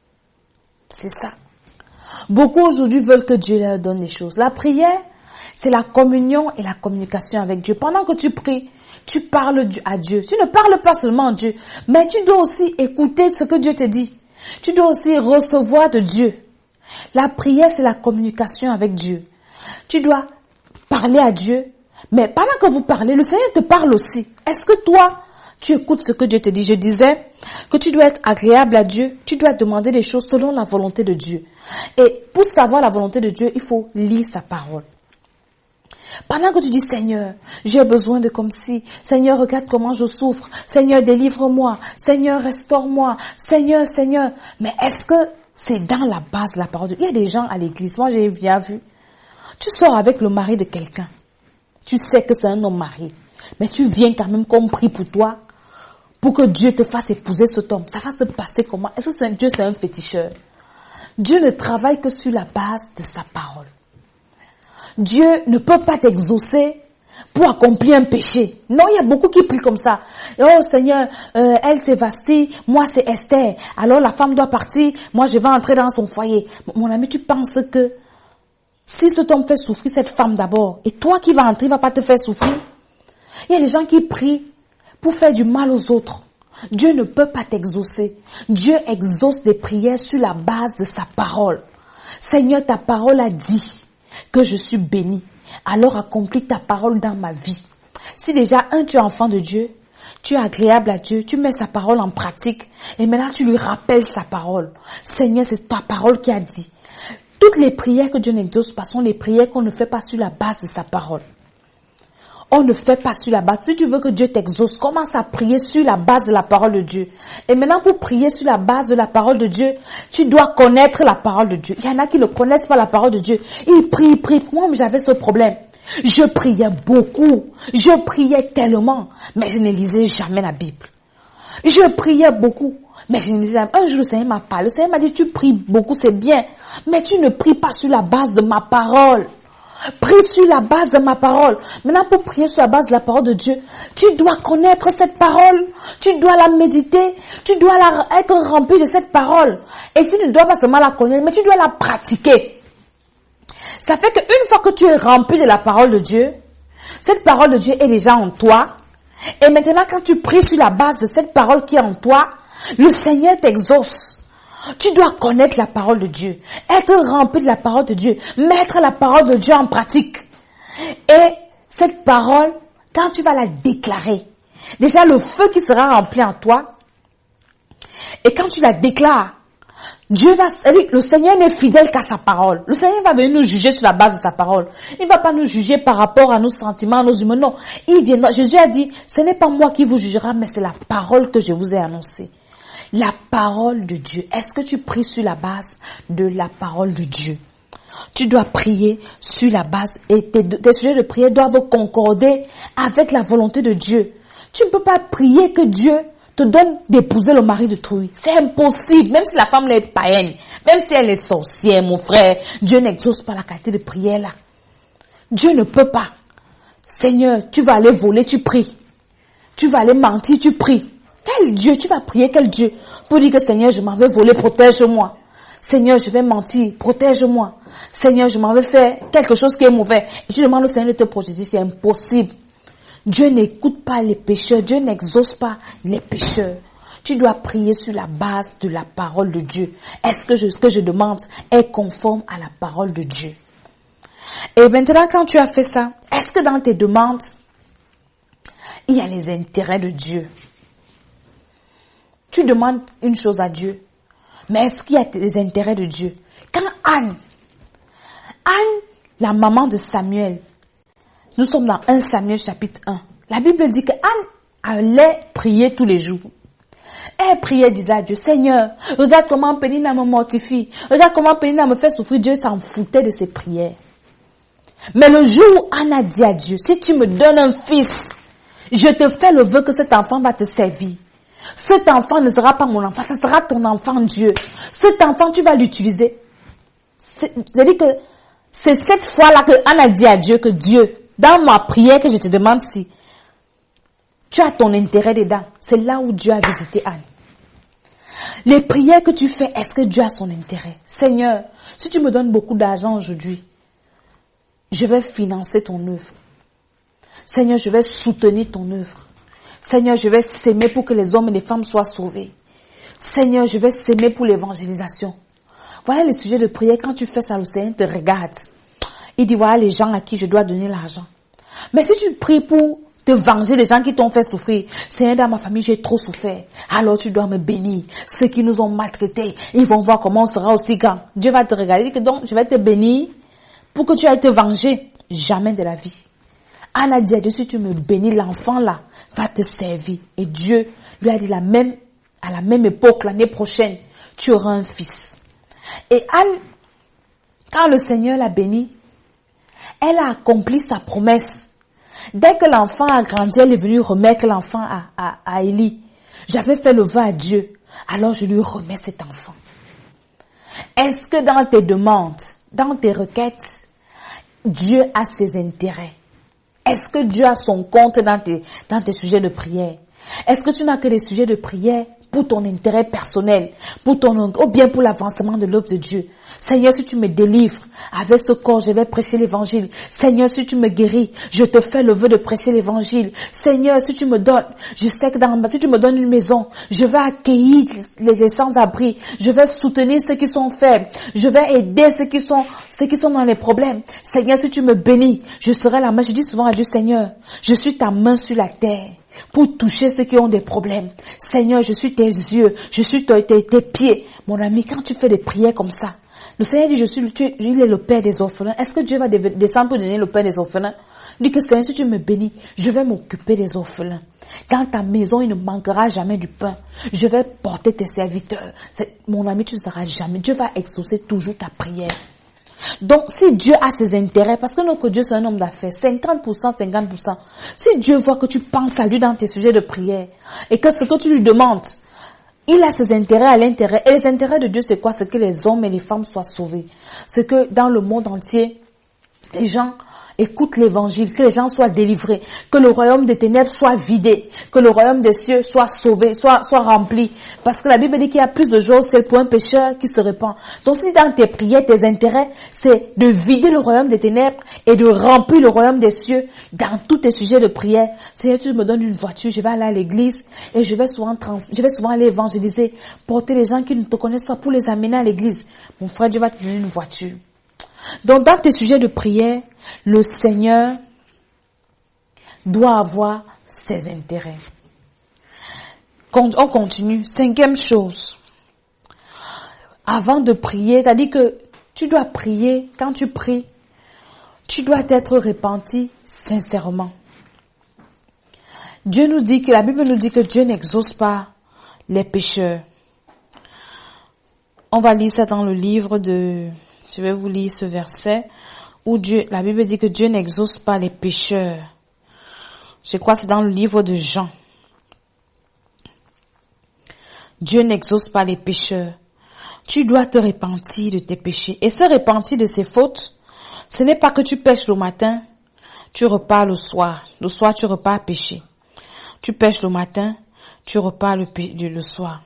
C'est ça. Beaucoup aujourd'hui veulent que Dieu leur donne les choses. La prière, c'est la communion et la communication avec Dieu. Pendant que tu pries, tu parles à Dieu. Tu ne parles pas seulement à Dieu, mais tu dois aussi écouter ce que Dieu te dit. Tu dois aussi recevoir de Dieu. La prière, c'est la communication avec Dieu. Tu dois parler à Dieu, mais pendant que vous parlez, le Seigneur te parle aussi. Est-ce que toi, tu écoutes ce que Dieu te dit? Je disais que tu dois être agréable à Dieu, tu dois demander des choses selon la volonté de Dieu. Et pour savoir la volonté de Dieu, il faut lire sa parole. Pendant que tu dis, Seigneur, j'ai besoin de comme si, Seigneur, regarde comment je souffre, Seigneur, délivre-moi, Seigneur, restaure-moi, Seigneur, Seigneur. Mais est-ce que c'est dans la base de la parole de Dieu? Il y a des gens à l'église, moi j'ai bien vu. Tu sors avec le mari de quelqu'un. Tu sais que c'est un homme marié. Mais tu viens quand même qu'on prie pour toi, pour que Dieu te fasse épouser cet homme. Ça va se passer comment? Est-ce que Dieu c'est un féticheur? Dieu ne travaille que sur la base de sa parole. Dieu ne peut pas t'exaucer pour accomplir un péché. Non, il y a beaucoup qui prient comme ça. Oh Seigneur, elle c'est Vasti, moi c'est Esther. Alors la femme doit partir, moi je vais entrer dans son foyer. Mon ami, tu penses que si cet homme fait souffrir cette femme d'abord, et toi qui vas entrer, il ne va pas te faire souffrir? Il y a des gens qui prient pour faire du mal aux autres. Dieu ne peut pas t'exaucer. Dieu exauce des prières sur la base de sa parole. Seigneur, ta parole a dit que je suis béni. Alors accomplis ta parole dans ma vie. Si déjà, tu es enfant de Dieu, tu es agréable à Dieu, tu mets sa parole en pratique, et maintenant tu lui rappelles sa parole. Seigneur, c'est ta parole qui a dit. Toutes les prières que Dieu n'exauce pas sont les prières qu'on ne fait pas sur la base de sa parole. On ne fait pas sur la base. Si tu veux que Dieu t'exauce, commence à prier sur la base de la parole de Dieu. Et maintenant, pour prier sur la base de la parole de Dieu, tu dois connaître la parole de Dieu. Il y en a qui ne connaissent pas la parole de Dieu. Ils prient. Moi, j'avais ce problème. Je priais beaucoup. Je priais tellement. Mais je ne lisais jamais la Bible. Je priais beaucoup. Mais je ne lisais jamais. Un jour, le Seigneur m'a parlé. Le Seigneur m'a dit, tu pries beaucoup, c'est bien. Mais tu ne pries pas sur la base de ma parole. Prie sur la base de ma parole. Maintenant, pour prier sur la base de la parole de Dieu, tu dois connaître cette parole. Tu dois la méditer. Tu dois être rempli de cette parole. Et tu ne dois pas seulement la connaître, mais tu dois la pratiquer. Ça fait qu'une fois que tu es rempli de la parole de Dieu, cette parole de Dieu est déjà en toi. Et maintenant, quand tu pries sur la base de cette parole qui est en toi, le Seigneur t'exauce. Tu dois connaître la parole de Dieu, être rempli de la parole de Dieu, mettre la parole de Dieu en pratique. Et cette parole, quand tu vas la déclarer, déjà le feu qui sera rempli en toi, et quand tu la déclares, le Seigneur n'est fidèle qu'à sa parole. Le Seigneur va venir nous juger sur la base de sa parole. Il ne va pas nous juger par rapport à nos sentiments, à nos humains. Non. Jésus a dit, ce n'est pas moi qui vous jugera, mais c'est la parole que je vous ai annoncée. La parole de Dieu. Est-ce que tu pries sur la base de la parole de Dieu? Tu dois prier sur la base et tes sujets de prière doivent concorder avec la volonté de Dieu. Tu ne peux pas prier que Dieu te donne d'épouser le mari de Trouille. C'est impossible. Même si la femme est païenne, même si elle est sorcière, mon frère, Dieu n'exauce pas la qualité de prière là. Dieu ne peut pas. Seigneur, tu vas aller voler, tu pries. Tu vas aller mentir, tu pries. Quel Dieu? Tu vas prier quel Dieu? Pour dire que Seigneur, je m'en vais voler, protège-moi. Seigneur, je vais mentir, protège-moi. Seigneur, je m'en vais faire quelque chose qui est mauvais. Et tu demandes au Seigneur de te protéger, c'est impossible. Dieu n'écoute pas les pécheurs, Dieu n'exauce pas les pécheurs. Tu dois prier sur la base de la parole de Dieu. Est-ce que ce que je demande est conforme à la parole de Dieu? Et maintenant, quand tu as fait ça, est-ce que dans tes demandes, il y a les intérêts de Dieu? Tu demandes une chose à Dieu, mais est-ce qu'il y a les intérêts de Dieu? Quand Anne, la maman de Samuel, nous sommes dans 1 Samuel chapitre 1. La Bible dit que Anne allait prier tous les jours. Elle priait, disait à Dieu, Seigneur, regarde comment Pénina me mortifie. Regarde comment Pénina me fait souffrir. Dieu s'en foutait de ses prières. Mais le jour où Anne a dit à Dieu, si tu me donnes un fils, je te fais le vœu que cet enfant va te servir. Cet enfant ne sera pas mon enfant, ce sera ton enfant, Dieu. Cet enfant, tu vas l'utiliser. C'est-à-dire que c'est cette fois-là que Anne a dit à Dieu que Dieu, dans ma prière que je te demande si tu as ton intérêt dedans, c'est là où Dieu a visité Anne. Les prières que tu fais, est-ce que Dieu a son intérêt? Seigneur, si tu me donnes beaucoup d'argent aujourd'hui, je vais financer ton œuvre. Seigneur, je vais soutenir ton œuvre. Seigneur, je vais s'aimer pour que les hommes et les femmes soient sauvés. Seigneur, je vais s'aimer pour l'évangélisation. Voilà les sujets de prière. Quand tu fais ça, le Seigneur te regarde. Il dit, voilà les gens à qui je dois donner l'argent. Mais si tu pries pour te venger des gens qui t'ont fait souffrir, Seigneur, dans ma famille, j'ai trop souffert. Alors tu dois me bénir. Ceux qui nous ont maltraités, ils vont voir comment on sera aussi grand. Dieu va te regarder. Il dit que donc, je vais te bénir pour que tu ailles te venger. Jamais de la vie. Anne a dit à Dieu, si tu me bénis, l'enfant là va te servir. Et Dieu lui a dit à la même époque, l'année prochaine, tu auras un fils. Et Anne, quand le Seigneur l'a béni, elle a accompli sa promesse. Dès que l'enfant a grandi, elle est venue remettre l'enfant à Élie. J'avais fait le vœu à Dieu, alors je lui remets cet enfant. Est-ce que dans tes demandes, dans tes requêtes, Dieu a ses intérêts? Est-ce que Dieu a son compte dans tes sujets de prière? Est-ce que tu n'as que des sujets de prière pour ton intérêt personnel, ou bien pour l'avancement de l'œuvre de Dieu? Seigneur, si tu me délivres, avec ce corps, je vais prêcher l'évangile. Seigneur, si tu me guéris, je te fais le vœu de prêcher l'évangile. Seigneur, si tu me donnes, je sais que si tu me donnes une maison, je vais accueillir les sans-abri. Je vais soutenir ceux qui sont faibles. Je vais aider ceux qui sont dans les problèmes. Seigneur, si tu me bénis, je serai la main. Je dis souvent à Dieu, Seigneur, je suis ta main sur la terre pour toucher ceux qui ont des problèmes. Seigneur, je suis tes yeux, je suis tes pieds. Mon ami, quand tu fais des prières comme ça, le Seigneur dit, il est le Père des orphelins. Est-ce que Dieu va descendre pour donner le Père des orphelins? Il dit que Seigneur, si tu me bénis, je vais m'occuper des orphelins. Dans ta maison, il ne manquera jamais du pain. Je vais porter tes serviteurs. Mon ami, tu ne seras jamais. Dieu va exaucer toujours ta prière. Donc, si Dieu a ses intérêts, parce que notre Dieu c'est un homme d'affaires, 50%, 50%. Si Dieu voit que tu penses à lui dans tes sujets de prière, et que ce que tu lui demandes, il a ses intérêts à l'intérêt. Et les intérêts de Dieu, c'est quoi? C'est que les hommes et les femmes soient sauvés. C'est que dans le monde entier, les gens écoutent l'évangile, que les gens soient délivrés, que le royaume des ténèbres soit vidé, que le royaume des cieux soit sauvé, soit rempli. Parce que la Bible dit qu'il y a plus de joie au ciel pour un pécheur qui se répand. Donc si dans tes prières, tes intérêts, c'est de vider le royaume des ténèbres et de remplir le royaume des cieux dans tous tes sujets de prière. Seigneur, tu me donnes une voiture, je vais aller à l'église et je vais souvent aller évangéliser, porter les gens qui ne te connaissent pas pour les amener à l'église. Mon frère, Dieu va te donner une voiture. Donc, dans tes sujets de prière, le Seigneur doit avoir ses intérêts. On continue. 5e chose. avant de prier, c'est-à-dire que tu dois prier, quand tu pries, tu dois être repenti sincèrement. Dieu nous dit que, la Bible nous dit que Dieu n'exauce pas les pécheurs. On va lire ça dans le livre de, je vais vous lire ce verset où la Bible dit que Dieu n'exauce pas les pécheurs. Je crois que c'est dans le livre de Jean. Dieu n'exauce pas les pécheurs. Tu dois te repentir de tes péchés. Et se repentir de ses fautes, ce n'est pas que tu pêches le matin, tu repars le soir. Le soir, tu repars pécher. Tu pêches le matin, tu repars le soir.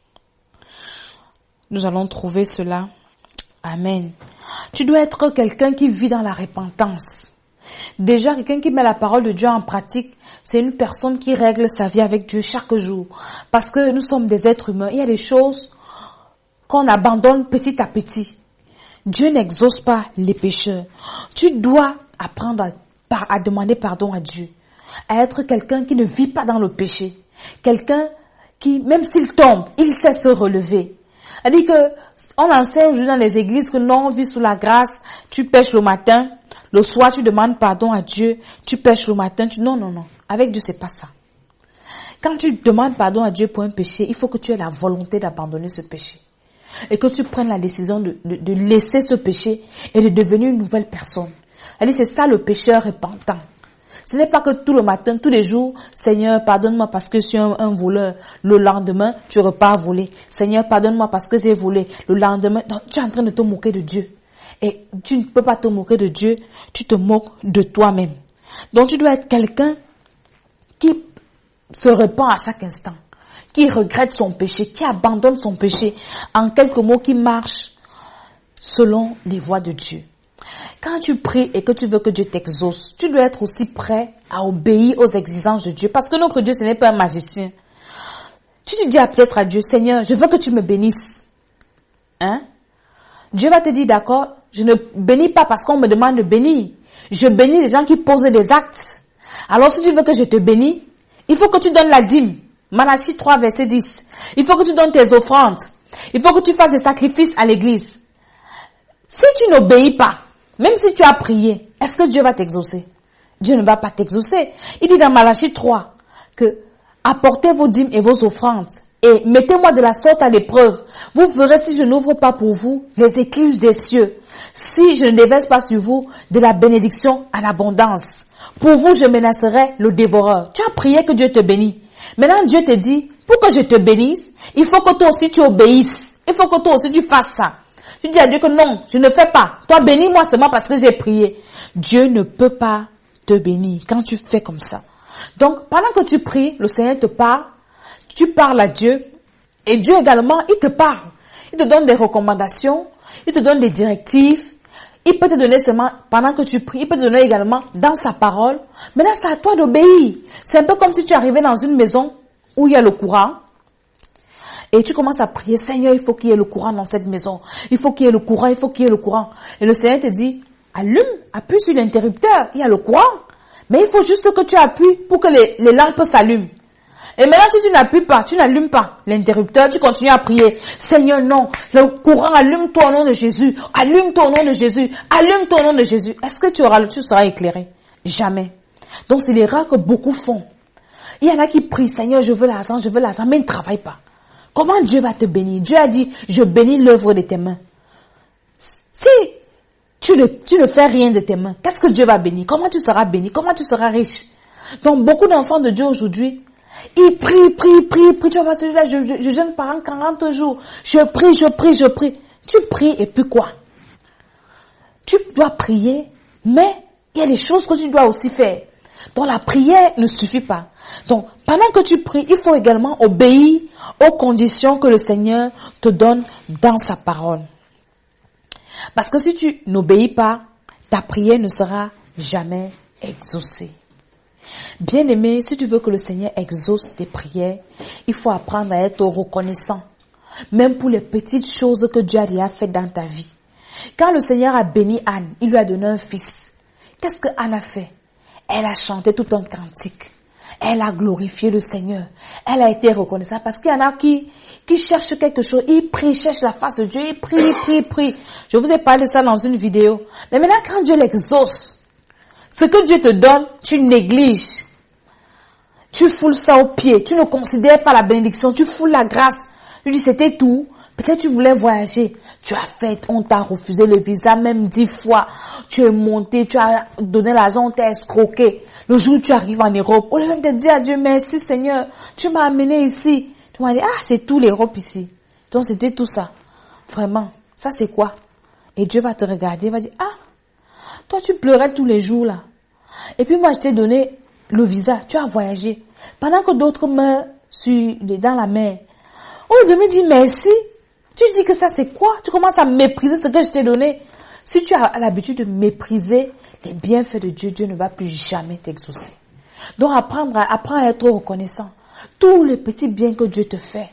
Nous allons trouver cela. Amen. Tu dois être quelqu'un qui vit dans la repentance. Déjà, quelqu'un qui met la parole de Dieu en pratique, c'est une personne qui règle sa vie avec Dieu chaque jour. Parce que nous sommes des êtres humains. Il y a des choses qu'on abandonne petit à petit. Dieu n'exauce pas les pécheurs. Tu dois apprendre à demander pardon à Dieu. À être quelqu'un qui ne vit pas dans le péché. Quelqu'un qui, même s'il tombe, il sait se relever. C'est-à-dire que, on enseigne aujourd'hui dans les églises que non, on vit sous la grâce, tu pêches le matin, le soir tu demandes pardon à Dieu, tu pêches le matin, non. Avec Dieu c'est pas ça. Quand tu demandes pardon à Dieu pour un péché, il faut que tu aies la volonté d'abandonner ce péché. Et que tu prennes la décision de laisser ce péché et de devenir une nouvelle personne. C'est ça le pécheur repentant. Ce n'est pas que tout le matin, tous les jours, Seigneur, pardonne-moi parce que je suis un voleur. Le lendemain, tu repars voler. Seigneur, pardonne-moi parce que j'ai volé. Le lendemain, donc, tu es en train de te moquer de Dieu. Et tu ne peux pas te moquer de Dieu, tu te moques de toi-même. Donc tu dois être quelqu'un qui se repent à chaque instant, qui regrette son péché, qui abandonne son péché, en quelques mots, qui marche selon les voies de Dieu. Quand tu pries et que tu veux que Dieu t'exauce, tu dois être aussi prêt à obéir aux exigences de Dieu. Parce que notre Dieu, ce n'est pas un magicien. Tu te dis peut-être à Dieu, Seigneur, je veux que tu me bénisses. Dieu va te dire, d'accord, je ne bénis pas parce qu'on me demande de bénir. Je bénis les gens qui posent des actes. Alors si tu veux que je te bénis, il faut que tu donnes la dîme. Malachie 3, verset 10. Il faut que tu donnes tes offrandes. Il faut que tu fasses des sacrifices à l'église. Si tu n'obéis pas, même si tu as prié, est-ce que Dieu va t'exaucer? Dieu ne va pas t'exaucer. Il dit dans Malachie 3 que apportez vos dîmes et vos offrandes et mettez-moi de la sorte à l'épreuve. Vous verrez si je n'ouvre pas pour vous les écluses des cieux. Si je ne déverse pas sur vous de la bénédiction en abondance. Pour vous, je menacerai le dévoreur. Tu as prié que Dieu te bénisse. Maintenant, Dieu te dit, pour que je te bénisse, il faut que toi aussi tu obéisses. Il faut que toi aussi tu fasses ça. Tu dis à Dieu que non, je ne fais pas. Toi, bénis-moi seulement parce que j'ai prié. Dieu ne peut pas te bénir quand tu fais comme ça. Donc, pendant que tu pries, le Seigneur te parle. Tu parles à Dieu. Et Dieu également, il te parle. Il te donne des recommandations. Il te donne des directives. Il peut te donner seulement, pendant que tu pries, il peut te donner également dans sa parole. Maintenant, c'est à toi d'obéir. C'est un peu comme si tu arrivais dans une maison où il y a le courant. Et tu commences à prier, Seigneur, il faut qu'il y ait le courant dans cette maison. Il faut qu'il y ait le courant, il faut qu'il y ait le courant. Et le Seigneur te dit, allume, appuie sur l'interrupteur, il y a le courant. Mais il faut juste que tu appuies pour que les lampes s'allument. Et maintenant, si tu n'appuies pas, tu n'allumes pas l'interrupteur, tu continues à prier. Seigneur, non, le courant, allume-toi au nom de Jésus. Allume-toi au nom de Jésus. Allume-toi au nom de Jésus. Est-ce que tu seras éclairé? Jamais. Donc, c'est l'erreur que beaucoup font. Il y en a qui prient, Seigneur, je veux l'argent, mais ils ne travaillent pas. Comment Dieu va te bénir? Dieu a dit, je bénis l'œuvre de tes mains. Si tu ne fais rien de tes mains, qu'est-ce que Dieu va bénir? Comment tu seras béni? Comment tu seras riche? Donc, beaucoup d'enfants de Dieu aujourd'hui, ils prient. Tu vas voir celui-là, je jeûne pendant 40 jours. Je prie. Tu pries et puis quoi? Tu dois prier, mais il y a des choses que tu dois aussi faire. Donc la prière ne suffit pas. Donc pendant que tu pries, il faut également obéir aux conditions que le Seigneur te donne dans sa parole. Parce que si tu n'obéis pas, ta prière ne sera jamais exaucée. Bien-aimé, si tu veux que le Seigneur exauce tes prières, il faut apprendre à être reconnaissant. Même pour les petites choses que Dieu a déjà faites dans ta vie. Quand le Seigneur a béni Anne, il lui a donné un fils. Qu'est-ce que Anne a fait? Elle a chanté tout un cantique. Elle a glorifié le Seigneur. Elle a été reconnaissante parce qu'il y en a qui cherchent quelque chose. Ils prient, cherchent la face de Dieu. Ils prient. Je vous ai parlé de ça dans une vidéo. Mais maintenant, quand Dieu l'exauce, ce que Dieu te donne, tu négliges. Tu foules ça au pied. Tu ne considères pas la bénédiction. Tu foules la grâce. Tu dis, c'était tout. Peut-être tu voulais voyager. Tu as fait, on t'a refusé le visa même 10 fois. Tu es monté, tu as donné l'argent, on t'a escroqué. Le jour où tu arrives en Europe, au lieu de te dire à Dieu, merci Seigneur, tu m'as amené ici. Tu m'as dit, c'est tout l'Europe ici. Donc c'était tout ça. Vraiment, ça c'est quoi? Et Dieu va te regarder, il va dire, toi tu pleurais tous les jours là. Et puis moi je t'ai donné le visa, tu as voyagé. Pendant que d'autres meurent dans la mer. Au lieu de me dire merci, tu dis que ça c'est quoi? Tu commences à mépriser ce que je t'ai donné. Si tu as l'habitude de mépriser les bienfaits de Dieu, Dieu ne va plus jamais t'exaucer. Donc apprends à être reconnaissant. Tous les petits biens que Dieu te fait,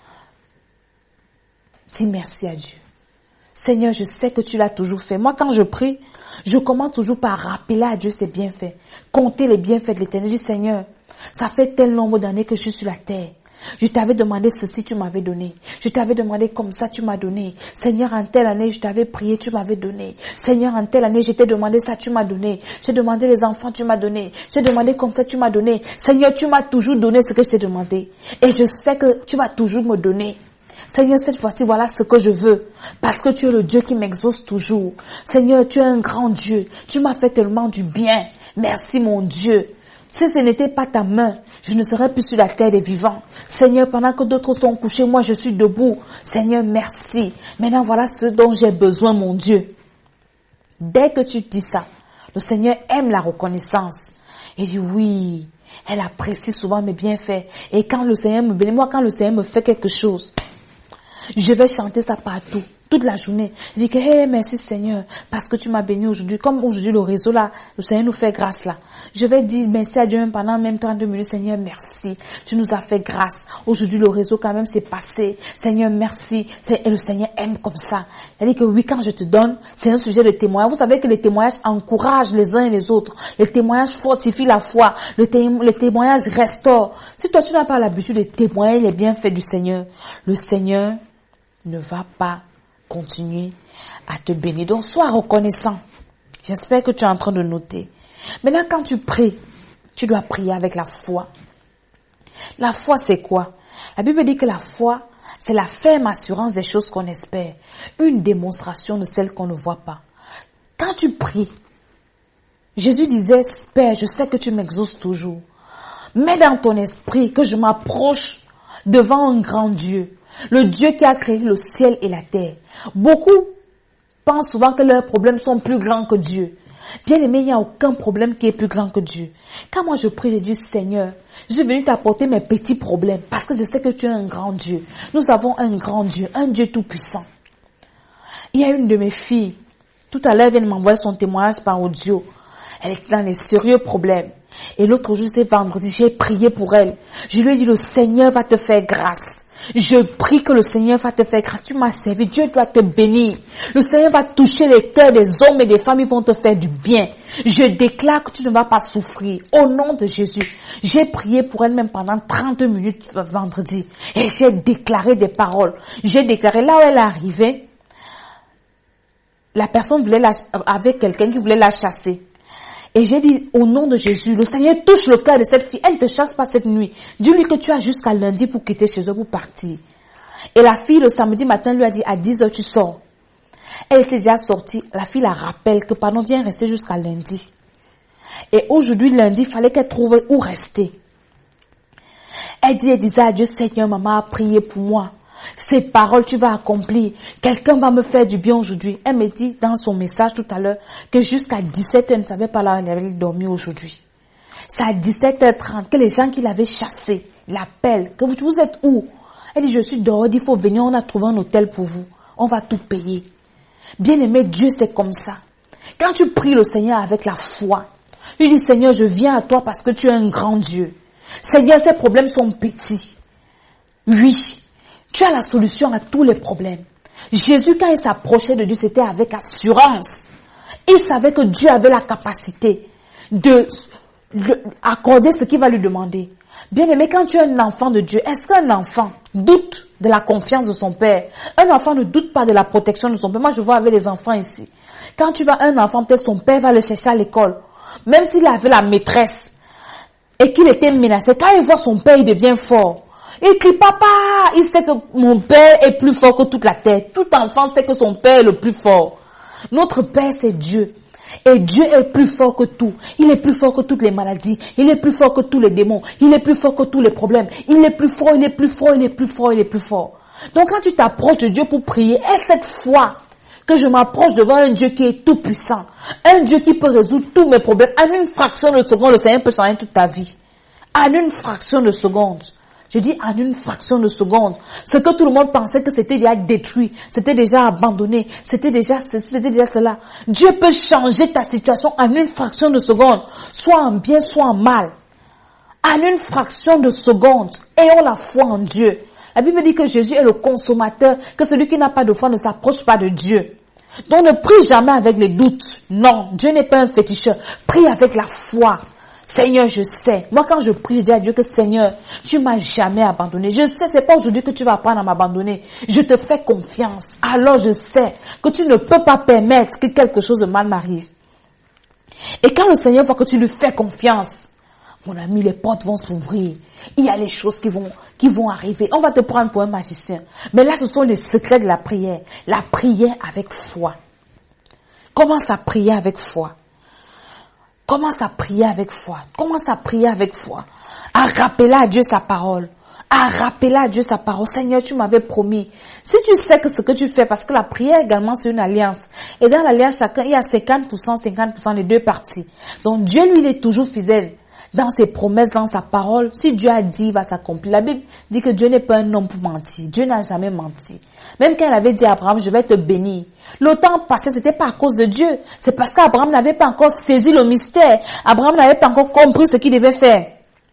dis merci à Dieu. Seigneur, je sais que tu l'as toujours fait. Moi, quand je prie, je commence toujours par rappeler à Dieu ses bienfaits. Compter les bienfaits de l'Éternel. Je dis, Seigneur, ça fait tel nombre d'années que je suis sur la terre. Je t'avais demandé ceci, tu m'avais donné. Je t'avais demandé comme ça, tu m'as donné. Seigneur, en telle année, je t'avais prié, tu m'avais donné. Seigneur, en telle année, je t'ai demandé ça, tu m'as donné. J'ai demandé les enfants, tu m'as donné. J'ai demandé comme ça, tu m'as donné. Seigneur, tu m'as toujours donné ce que je t'ai demandé. Et je sais que tu vas toujours me donner. Seigneur, cette fois-ci, voilà ce que je veux. Parce que tu es le Dieu qui m'exauce toujours. Seigneur, tu es un grand Dieu. Tu m'as fait tellement du bien. Merci, mon Dieu. Si ce n'était pas ta main, je ne serais plus sur la terre des vivants. Seigneur, pendant que d'autres sont couchés, moi je suis debout. Seigneur, merci. Maintenant, voilà ce dont j'ai besoin, mon Dieu. Dès que tu dis ça, le Seigneur aime la reconnaissance. Il dit oui, elle apprécie souvent mes bienfaits. Et quand le Seigneur me bénit, moi quand le Seigneur me fait quelque chose, je vais chanter ça partout, toute la journée. Je dis que, merci Seigneur, parce que tu m'as béni aujourd'hui. Comme aujourd'hui le réseau là, le Seigneur nous fait grâce là. Je vais dire merci à Dieu même pendant même 32 minutes. Seigneur, merci. Tu nous as fait grâce. Aujourd'hui le réseau quand même s'est passé. Seigneur, merci. Et le Seigneur aime comme ça. Il dit que oui, quand je te donne, c'est un sujet de témoignage. Vous savez que les témoignages encouragent les uns et les autres. Les témoignages fortifient la foi. Les témoignages restaurent. Si toi tu n'as pas l'habitude de témoigner les bienfaits du Seigneur, le Seigneur ne va pas continuer à te bénir. Donc, sois reconnaissant. J'espère que tu es en train de noter. Maintenant, quand tu pries, tu dois prier avec la foi. La foi, c'est quoi? La Bible dit que la foi, c'est la ferme assurance des choses qu'on espère. Une démonstration de celles qu'on ne voit pas. Quand tu pries, Jésus disait, Père, je sais que tu m'exauces toujours. Mets dans ton esprit que je m'approche devant un grand Dieu. Le Dieu qui a créé le ciel et la terre. Beaucoup pensent souvent que leurs problèmes sont plus grands que Dieu. Bien aimé, il n'y a aucun problème qui est plus grand que Dieu. Quand moi je prie, je dis, Seigneur, je suis venu t'apporter mes petits problèmes parce que je sais que tu es un grand Dieu. Nous avons un grand Dieu, un Dieu tout puissant. Il y a une de mes filles, tout à l'heure, elle vient de m'envoyer son témoignage par audio. Elle était dans des sérieux problèmes. Et l'autre jour, c'est vendredi, j'ai prié pour elle. Je lui ai dit, le Seigneur va te faire grâce. Je prie que le Seigneur va te faire grâce. Tu m'as servi. Dieu doit te bénir. Le Seigneur va toucher les cœurs des hommes et des femmes. Ils vont te faire du bien. Je déclare que tu ne vas pas souffrir. Au nom de Jésus. J'ai prié pour elle même pendant 30 minutes vendredi. Et j'ai déclaré des paroles. J'ai déclaré là où elle est arrivée. La personne avait quelqu'un qui voulait la chasser. Et j'ai dit, au nom de Jésus, le Seigneur touche le cœur de cette fille. Elle ne te chasse pas cette nuit. Dis-lui que tu as jusqu'à lundi pour quitter chez eux, pour partir. Et la fille, le samedi matin, lui a dit, à 10h, tu sors. Elle était déjà sortie. La fille la rappelle que, pardon, viens rester jusqu'à lundi. Et aujourd'hui, lundi, il fallait qu'elle trouve où rester. Elle disait à Dieu, Seigneur, maman a prié pour moi. Ces paroles, tu vas accomplir. Quelqu'un va me faire du bien aujourd'hui. Elle me dit dans son message tout à l'heure que jusqu'à 17h, elle ne savait pas là où elle avait dormi aujourd'hui. C'est à 17h30 que les gens qui l'avaient chassé l'appellent. Que vous êtes où? Elle dit, je suis dehors, il faut venir, on a trouvé un hôtel pour vous. On va tout payer. Bien aimé, Dieu, c'est comme ça. Quand tu pries le Seigneur avec la foi, lui dis, Seigneur, je viens à toi parce que tu es un grand Dieu. Seigneur, ces problèmes sont petits. Oui. Tu as la solution à tous les problèmes. Jésus, quand il s'approchait de Dieu, c'était avec assurance. Il savait que Dieu avait la capacité de accorder ce qu'il va lui demander. Bien-aimé, quand tu es un enfant de Dieu, est-ce qu'un enfant doute de la confiance de son père? Un enfant ne doute pas de la protection de son père. Moi, je vois avec les enfants ici. Quand tu vas un enfant, peut-être son père va le chercher à l'école. Même s'il avait la maîtresse et qu'il était menacé, quand il voit son père, il devient fort. Il crie, papa, il sait que mon père est plus fort que toute la terre. Tout enfant sait que son père est le plus fort. Notre père, c'est Dieu. Et Dieu est plus fort que tout. Il est plus fort que toutes les maladies. Il est plus fort que tous les démons. Il est plus fort que tous les problèmes. Il est plus fort, il est plus fort, il est plus fort, il est plus fort. Donc quand tu t'approches de Dieu pour prier, est cette foi que je m'approche devant un Dieu qui est tout puissant. Un Dieu qui peut résoudre tous mes problèmes. En une fraction de seconde, le Seigneur peut changer toute ta vie. En une fraction de seconde. Je dis en une fraction de seconde. Ce que tout le monde pensait que c'était déjà détruit, c'était déjà abandonné, c'était déjà ceci, c'était déjà cela. Dieu peut changer ta situation en une fraction de seconde, soit en bien, soit en mal. En une fraction de seconde, ayons la foi en Dieu. La Bible dit que Jésus est le consommateur, que celui qui n'a pas de foi ne s'approche pas de Dieu. Donc ne prie jamais avec les doutes. Non, Dieu n'est pas un féticheur. Prie avec la foi. Seigneur, je sais. Moi, quand je prie, je dis à Dieu que Seigneur, tu m'as jamais abandonné. Je sais, c'est pas aujourd'hui que tu vas apprendre à m'abandonner. Je te fais confiance. Alors, je sais que tu ne peux pas permettre que quelque chose de mal m'arrive. Et quand le Seigneur voit que tu lui fais confiance, mon ami, les portes vont s'ouvrir. Il y a les choses qui vont arriver. On va te prendre pour un magicien. Mais là, ce sont les secrets de la prière. La prière avec foi. Commence à prier avec foi. Commence à prier avec foi. Commence à prier avec foi. À rappeler à Dieu sa parole. À rappeler à Dieu sa parole. Seigneur, tu m'avais promis. Si tu sais que ce que tu fais, parce que la prière également c'est une alliance. Et dans l'alliance, chacun, il y a 50%, les deux parties. Donc Dieu, lui, il est toujours fidèle. Dans ses promesses, dans sa parole, si Dieu a dit, il va s'accomplir. La Bible dit que Dieu n'est pas un homme pour mentir. Dieu n'a jamais menti. Même quand il avait dit à Abraham, je vais te bénir. Le temps passé, c'était pas à cause de Dieu. C'est parce qu'Abraham n'avait pas encore saisi le mystère. Abraham n'avait pas encore compris ce qu'il devait faire.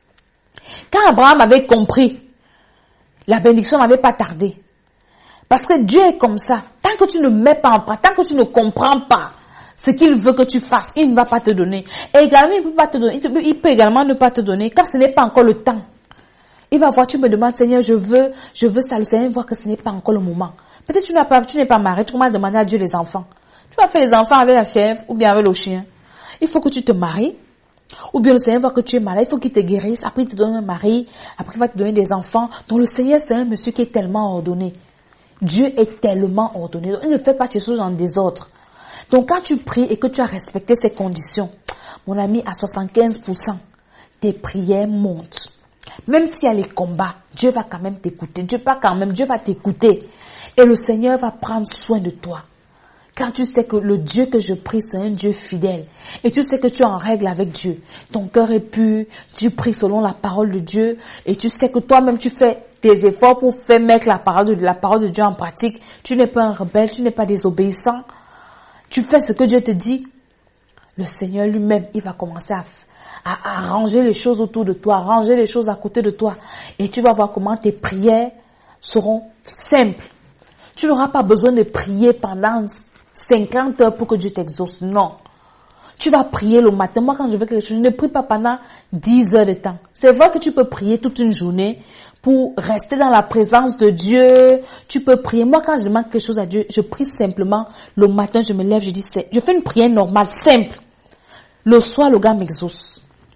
Quand Abraham avait compris, la bénédiction n'avait pas tardé. Parce que Dieu est comme ça. Tant que tu ne mets pas en pratique, tant que tu ne comprends pas ce qu'il veut que tu fasses, il ne va pas te donner. Et également, il peut pas te donner. Il peut également ne pas te donner, car ce n'est pas encore le temps. Il va voir, tu me demandes, Seigneur, je veux ça. Le Seigneur voit que ce n'est pas encore le moment. Peut-être tu n'es pas marié, tu commences à demander à Dieu les enfants. Tu vas faire les enfants avec la chèvre ou bien avec le chien. Il faut que tu te maries. Ou bien le Seigneur voit que tu es malade, il faut qu'il te guérisse. Après, il te donne un mari. Après, il va te donner des enfants. Donc, le Seigneur, c'est un monsieur qui est tellement ordonné. Dieu est tellement ordonné. Donc, il ne fait pas ces choses en désordre. Donc, quand tu pries et que tu as respecté ces conditions, mon ami, à 75%, tes prières montent. Même s'il y a les combats, Dieu va quand même t'écouter. Dieu va t'écouter. Et le Seigneur va prendre soin de toi. Quand tu sais que le Dieu que je prie, c'est un Dieu fidèle. Et tu sais que tu es en règle avec Dieu. Ton cœur est pur. Tu pries selon la parole de Dieu. Et tu sais que toi-même, tu fais tes efforts pour faire mettre la parole de Dieu en pratique. Tu n'es pas un rebelle. Tu n'es pas désobéissant. Tu fais ce que Dieu te dit. Le Seigneur lui-même, il va commencer à ranger les choses autour de toi, ranger les choses à côté de toi. Et tu vas voir comment tes prières seront simples. Tu n'auras pas besoin de prier pendant 50 heures pour que Dieu t'exauce. Non. Tu vas prier le matin. Moi, quand je veux quelque chose, je ne prie pas pendant 10 heures de temps. C'est vrai que tu peux prier toute une journée pour rester dans la présence de Dieu. Tu peux prier. Moi, quand je demande quelque chose à Dieu, je prie simplement. Le matin, je me lève, je fais une prière normale, simple. Le soir, le gars m'exauce.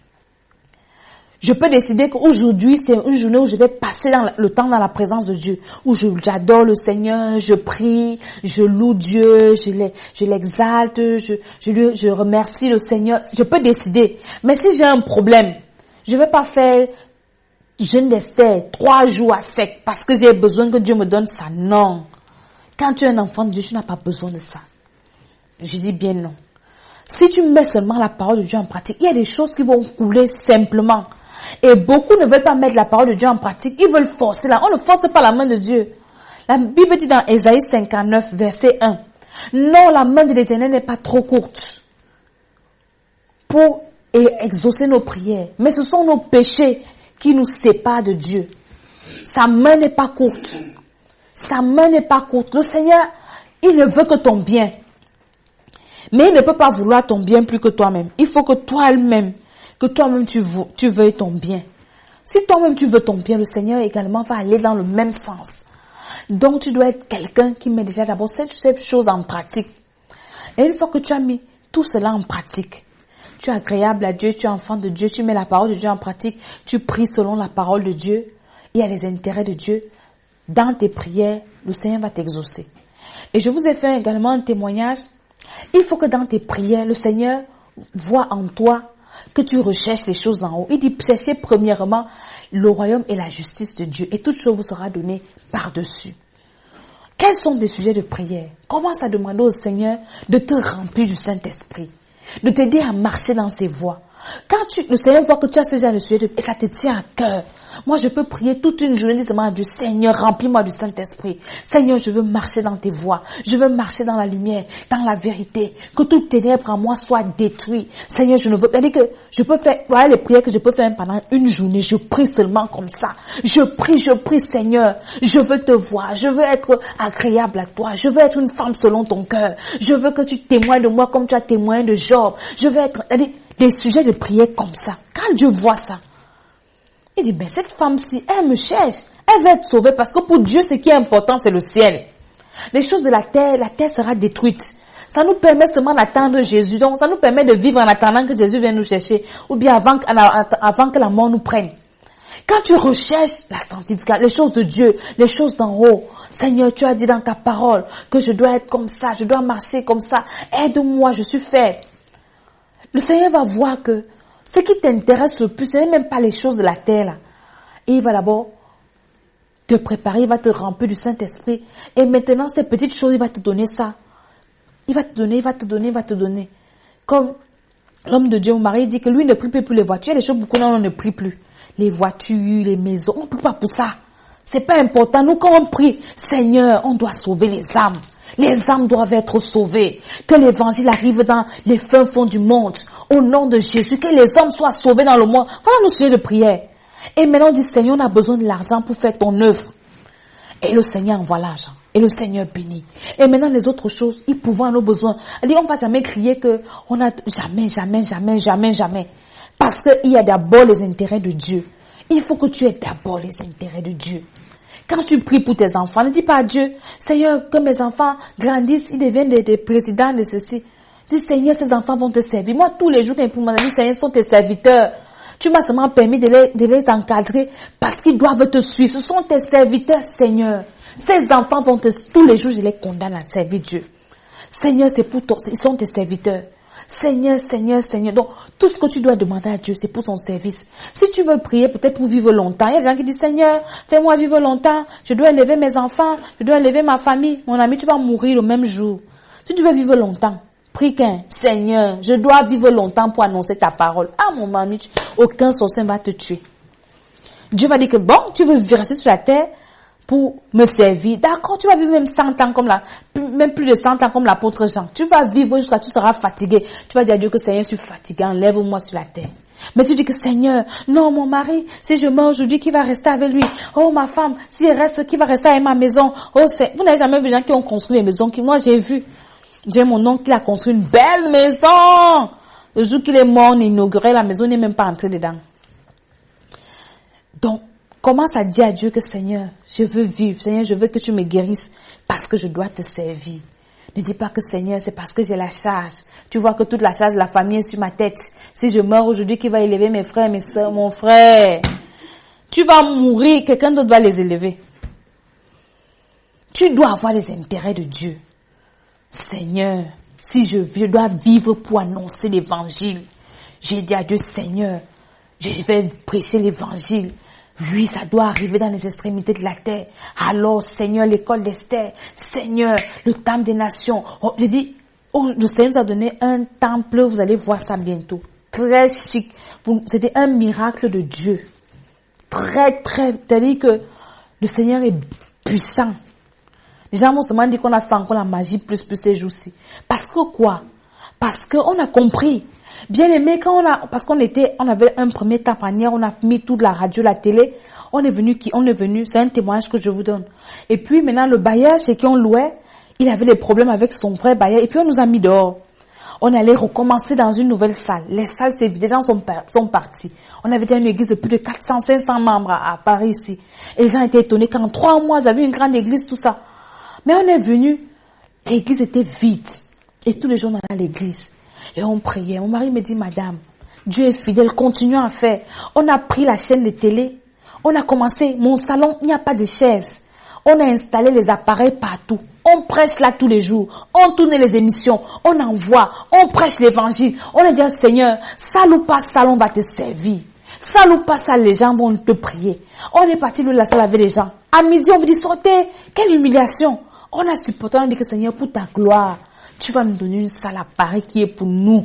Je peux décider qu'aujourd'hui, c'est une journée où je vais passer le temps dans la présence de Dieu, où j'adore le Seigneur, je prie, je loue Dieu, je l'exalte, je remercie le Seigneur. Je peux décider. Mais si j'ai un problème, je vais pas faire jeûne d'Esther 3 jours à sec parce que j'ai besoin que Dieu me donne ça. Non. Quand tu es un enfant de Dieu, tu n'as pas besoin de ça. Je dis bien non. Si tu mets seulement la parole de Dieu en pratique, il y a des choses qui vont couler simplement. Et beaucoup ne veulent pas mettre la parole de Dieu en pratique. Ils veulent forcer on ne force pas la main de Dieu. La Bible dit dans Ésaïe 59, verset 1. Non, la main de l'Éternel n'est pas trop courte pour exaucer nos prières. Mais ce sont nos péchés qui nous séparent de Dieu. Sa main n'est pas courte. Sa main n'est pas courte. Le Seigneur, il ne veut que ton bien. Mais il ne peut pas vouloir ton bien plus que toi-même. Il faut que toi-même, que toi-même tu veuilles ton bien. Si toi-même tu veux ton bien, le Seigneur également va aller dans le même sens. Donc tu dois être quelqu'un qui met déjà d'abord cette chose en pratique. Et une fois que tu as mis tout cela en pratique, tu es agréable à Dieu, tu es enfant de Dieu, tu mets la parole de Dieu en pratique, tu pries selon la parole de Dieu, il y a les intérêts de Dieu. Dans tes prières, le Seigneur va t'exaucer. Et je vous ai fait également un témoignage. Il faut que dans tes prières, le Seigneur voit en toi que tu recherches les choses en haut. Il dit, cherchez premièrement le royaume et la justice de Dieu, et toute chose vous sera donnée par-dessus. Quels sont des sujets de prière? Commence à demander au Seigneur de te remplir du Saint-Esprit, de t'aider à marcher dans ses voies. Quand le Seigneur voit que tu as ce genre de sujet et ça te tient à cœur, moi je peux prier toute une journée disant à Dieu, Seigneur, remplis-moi du Saint-Esprit. Seigneur, je veux marcher dans tes voies. Je veux marcher dans la lumière, dans la vérité. Que toutes tes ténèbres en moi soient détruites. Seigneur, je ne veux pas dire que je peux faire, voilà les prières que je peux faire pendant une journée. Je prie seulement comme ça. Je prie, Seigneur. Je veux te voir. Je veux être agréable à toi. Je veux être une femme selon ton cœur. Je veux que tu témoignes de moi comme tu as témoigné de Job. Je veux être, des sujets de prière comme ça. Quand Dieu voit ça, il dit, ben cette femme-ci, elle me cherche. Elle va être sauvée parce que pour Dieu, ce qui est important, c'est le ciel. Les choses de la terre sera détruite. Ça nous permet seulement d'attendre Jésus. Donc, ça nous permet de vivre en attendant que Jésus vienne nous chercher. Ou bien avant que la mort nous prenne. Quand tu recherches la sanctification, les choses de Dieu, les choses d'en haut, Seigneur, tu as dit dans ta parole que je dois être comme ça, je dois marcher comme ça. Aide-moi, je suis faible. Le Seigneur va voir que ce qui t'intéresse le plus, ce n'est même pas les choses de la terre là. Et il va d'abord te préparer, il va te remplir du Saint-Esprit. Et maintenant, ces petites choses, il va te donner ça. Il va te donner. Comme l'homme de Dieu, mon mari, dit que lui ne prie plus pour les voitures. Il y a des choses beaucoup, on ne prie plus. Les voitures, les maisons, on ne prie pas pour ça. C'est pas important. Nous, quand on prie, Seigneur, on doit sauver les âmes. Les âmes doivent être sauvées. Que l'évangile arrive dans les fins fonds du monde. Au nom de Jésus. Que les hommes soient sauvés dans le monde. Voilà nos sujets de prière. Et maintenant on dit, Seigneur, on a besoin de l'argent pour faire ton œuvre. Et le Seigneur envoie l'argent. Et le Seigneur bénit. Et maintenant les autres choses, ils pourvoient à nos besoins. On ne va jamais crier que on a jamais. Parce qu'il y a d'abord les intérêts de Dieu. Il faut que tu aies d'abord les intérêts de Dieu. Quand tu pries pour tes enfants, ne dis pas à Dieu, Seigneur, que mes enfants grandissent, ils deviennent des présidents de ceci. Dis, Seigneur, ces enfants vont te servir. Moi, tous les jours, quand ils me disent, Seigneur, sont tes serviteurs. Tu m'as seulement permis de les encadrer parce qu'ils doivent te suivre. Ce sont tes serviteurs, Seigneur. Ces enfants tous les jours, je les condamne à servir Dieu. Seigneur, c'est pour toi, ils sont tes serviteurs. Seigneur. Donc, tout ce que tu dois demander à Dieu, c'est pour ton service. Si tu veux prier, peut-être pour vivre longtemps. Il y a des gens qui disent, Seigneur, fais-moi vivre longtemps. Je dois élever mes enfants. Je dois élever ma famille. Mon ami, tu vas mourir le même jour. Si tu veux vivre longtemps, prie qu'un, Seigneur, je dois vivre longtemps pour annoncer ta parole. Ah, mon ami, aucun sorcier va te tuer. Dieu va dire que bon, tu veux rester sur la terre pour me servir. D'accord, tu vas vivre même 100 ans même plus de 100 ans comme l'apôtre Jean. Tu vas vivre jusqu'à tu seras fatigué. Tu vas dire à Dieu que Seigneur, je suis fatigué, enlève-moi sur la terre. Mais tu dis que Seigneur, non, mon mari, si je meurs aujourd'hui, qui va rester avec lui? Oh, ma femme, si elle reste, qui va rester avec ma maison? Oh, vous n'avez jamais vu des gens qui ont construit des maisons moi j'ai vu. J'ai mon oncle qui a construit une belle maison. Le jour qu'il est mort, on a inauguré la maison, on n'est même pas entré dedans. Donc, commence à dire à Dieu que Seigneur, je veux vivre. Seigneur, je veux que tu me guérisses parce que je dois te servir. Ne dis pas que Seigneur, c'est parce que j'ai la charge. Tu vois que toute la charge de la famille est sur ma tête. Si je meurs aujourd'hui, qui va élever mes frères, mes soeurs, mon frère? Tu vas mourir, quelqu'un d'autre va les élever. Tu dois avoir les intérêts de Dieu. Seigneur, si je dois vivre pour annoncer l'évangile, j'ai dit à Dieu, Seigneur, je vais prêcher l'évangile. Oui, ça doit arriver dans les extrémités de la terre. Alors, Seigneur, l'école d'Esther, Seigneur, le temple des nations. Oh, j'ai dit, le Seigneur nous a donné un temple, vous allez voir ça bientôt. Très chic. C'était un miracle de Dieu. C'est-à-dire que le Seigneur est puissant. Les gens m'ont seulement dit qu'on a fait encore la magie plus ces jours-ci. Parce que quoi? Parce qu'on a compris. Bien aimé, parce qu'on avait un premier temps panier, on a mis toute la radio, la télé, on est venu, c'est un témoignage que je vous donne. Et puis maintenant, le bailleur chez qui on louait, il avait des problèmes avec son vrai bailleur, et puis on nous a mis dehors. On allait recommencer dans une nouvelle salle. Les salles s'est vidées, les gens sont partis. On avait déjà une église de plus de 400, 500 membres à Paris ici. Et les gens étaient étonnés qu'en 3 mois, j'avais une grande église, tout ça. Mais on est venu, l'église était vide. Et tous les jours, on allait à l'église. Et on priait. Mon mari me dit, madame, Dieu est fidèle, continuons à faire. On a pris la chaîne de télé. On a commencé, mon salon, il n'y a pas de chaise. On a installé les appareils partout. On prêche là tous les jours. On tourne les émissions. On envoie. On prêche l'évangile. On a dit au Seigneur, salle ou pas salle, on va te servir. Salle ou pas salle, les gens vont te prier. On est parti de la salle avec les gens. À midi, on vous dit sortez. Quelle humiliation. On a supporté, on a dit que Seigneur, pour ta gloire, tu vas nous donner une salle à Paris qui est pour nous.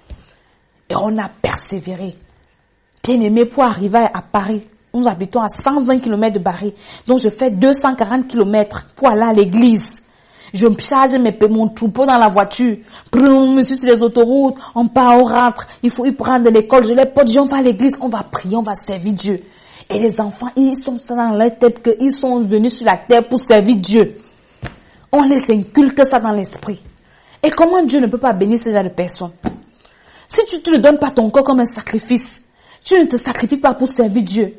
Et on a persévéré. Bien aimé, pour arriver à Paris, nous habitons à 120 km de Paris. Donc je fais 240 km pour aller à l'église. Je me charge mon troupeau dans la voiture. Je me suis sur les autoroutes. On part, on rentre. Il faut y prendre l'école. Je les porte. On va à l'église. On va prier. On va servir Dieu. Et les enfants, ils sont dans leur tête qu'ils sont venus sur la terre pour servir Dieu. On les inculque ça dans l'esprit. Et comment Dieu ne peut pas bénir ce genre de personnes? Si tu ne donnes pas ton corps comme un sacrifice, tu ne te sacrifies pas pour servir Dieu,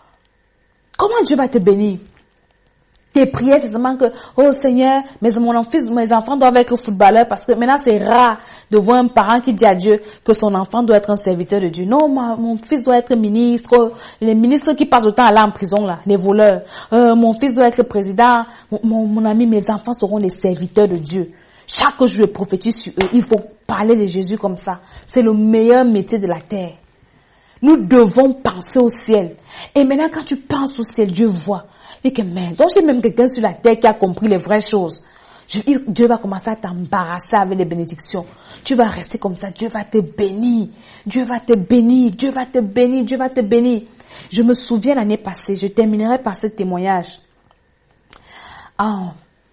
comment Dieu va te bénir? Tes prières, c'est seulement que, oh Seigneur, mes enfants doivent être footballeurs, parce que maintenant c'est rare de voir un parent qui dit à Dieu que son enfant doit être un serviteur de Dieu. Non, mon fils doit être ministre, les ministres qui passent le temps à aller en prison là, les voleurs. Mon fils doit être président, mon ami, mes enfants seront les serviteurs de Dieu. Chaque jour, je prophétise sur eux. Il faut parler de Jésus comme ça. C'est le meilleur métier de la terre. Nous devons penser au ciel. Et maintenant, quand tu penses au ciel, Dieu voit. Et que, mais, donc j'ai même quelqu'un sur la terre qui a compris les vraies choses. Dieu va commencer à t'embarrasser avec les bénédictions. Tu vas rester comme ça. Dieu va te bénir. Dieu va te bénir. Dieu va te bénir. Dieu va te bénir. Je me souviens l'année passée, je terminerai par ce témoignage. En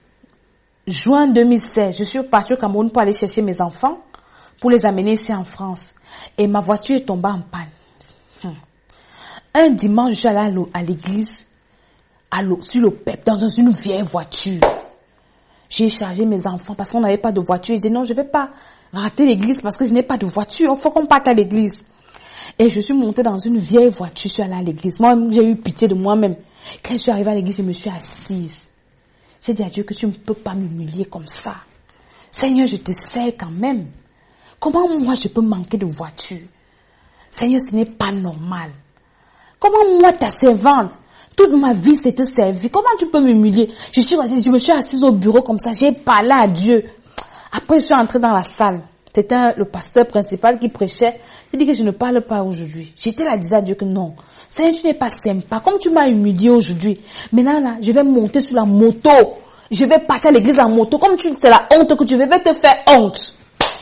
juin 2016, je suis partie au Cameroun pour aller chercher mes enfants, pour les amener ici en France. Et ma voiture est tombée en panne. Un dimanche, je suis allée à l'église, sur le PEP, dans une vieille voiture. J'ai chargé mes enfants parce qu'on n'avait pas de voiture. J'ai dit non, je ne vais pas rater l'église parce que je n'ai pas de voiture. Il faut qu'on parte à l'église. Et je suis montée dans une vieille voiture, je suis allée à l'église. Moi, j'ai eu pitié de moi-même. Quand je suis arrivée à l'église, je me suis assise. J'ai dit à Dieu que tu ne peux pas m'humilier comme ça. Seigneur, je te sers quand même. Comment moi je peux manquer de voiture? Seigneur, ce n'est pas normal. Comment moi, ta servante, toute ma vie s'était servie. Comment tu peux m'humilier? Je me suis assise au bureau comme ça. J'ai parlé à Dieu. Après, je suis entrée dans la salle. C'était le pasteur principal qui prêchait. J'ai dit que je ne parle pas aujourd'hui. J'étais là, disant à Dieu que non. Seigneur, tu n'es pas sympa. Comme tu m'as humilié aujourd'hui. Maintenant, là, je vais monter sur la moto. Je vais partir à l'église en moto. Comme c'est la honte que tu veux, je vais te faire honte.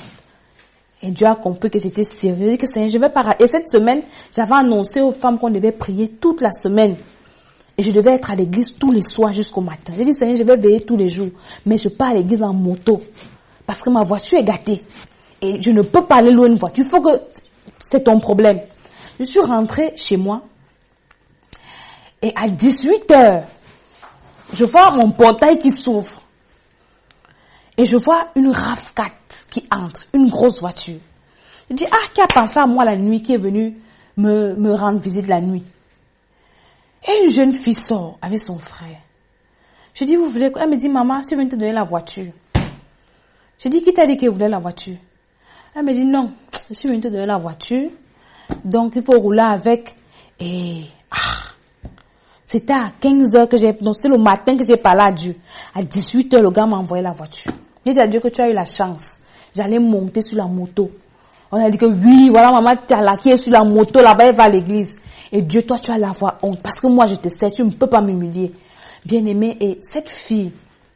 Et Dieu a compris que j'étais sérieuse. J'ai dit que Seigneur, je vais pas. Et cette semaine, j'avais annoncé aux femmes qu'on devait prier toute la semaine. Et je devais être à l'église tous les soirs jusqu'au matin. J'ai dit, Seigneur, je vais veiller tous les jours. Mais je pars à l'église en moto. Parce que ma voiture est gâtée. Et je ne peux pas aller loin une voiture. Il faut que... C'est ton problème. Je suis rentrée chez moi. Et à 18h, je vois mon portail qui s'ouvre. Et je vois une RAV4 qui entre. Une grosse voiture. Je dis, qui a pensé à moi la nuit, qui est venue me rendre visite la nuit? Et une jeune fille sort avec son frère. Je dis, vous voulez quoi? Elle me dit, maman, je suis venue te donner la voiture. Je dis, qui t'a dit qu'elle voulait la voiture? Elle me dit, non, je suis venue te donner la voiture. Donc, il faut rouler avec. Et, c'était à 15h que j'ai, donc c'est le matin que j'ai parlé à Dieu. À 18h, le gars m'a envoyé la voiture. J'ai dit à Dieu que tu as eu la chance. J'allais monter sur la moto. On a dit que oui, voilà maman, tu as là, qui est sur la moto, là-bas, elle va à l'église. Et Dieu, toi, tu vas l'avoir honte. Parce que moi, je te sais, tu ne peux pas m'humilier. Bien aimé, et cette fille,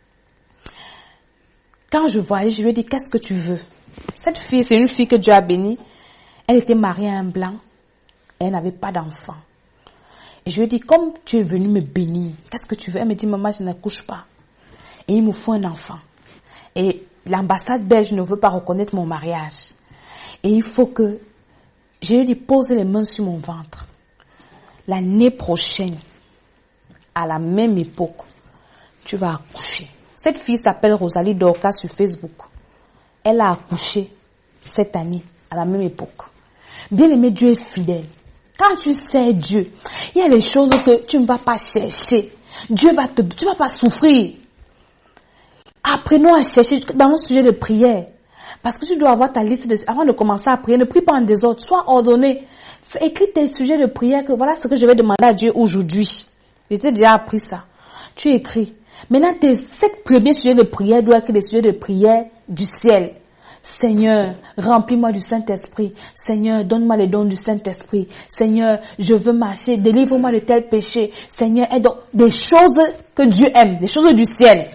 quand je voyais, je lui ai dit, qu'est-ce que tu veux? Cette fille, c'est une fille que Dieu a bénie. Elle était mariée à un blanc. Elle n'avait pas d'enfant. Et je lui ai dit, comme tu es venue me bénir, qu'est-ce que tu veux? Elle me dit, maman, je ne couche pas. Et il me faut un enfant. Et l'ambassade belge ne veut pas reconnaître mon mariage. Et il faut que, je lui ai dit, pose les mains sur mon ventre. L'année prochaine, à la même époque, tu vas accoucher. Cette fille s'appelle Rosalie Dorcas sur Facebook. Elle a accouché cette année, à la même époque. Bien-aimé, Dieu est fidèle. Quand tu sais Dieu, il y a des choses que tu ne vas pas chercher. Tu vas pas souffrir. Apprenons à chercher dans le sujet de prière. Parce que tu dois avoir ta liste avant de commencer à prier. Ne prie pas en désordre. Sois ordonné. Écris tes sujets de prière que voilà ce que je vais demander à Dieu aujourd'hui. Je t'ai déjà appris ça. Tu écris. Maintenant, tes 7 premiers sujets de prière doivent être des sujets de prière du ciel. Seigneur, remplis-moi du Saint-Esprit. Seigneur, donne-moi les dons du Saint-Esprit. Seigneur, je veux marcher. Délivre-moi de tel péché. Seigneur, aide des choses que Dieu aime, des choses du ciel.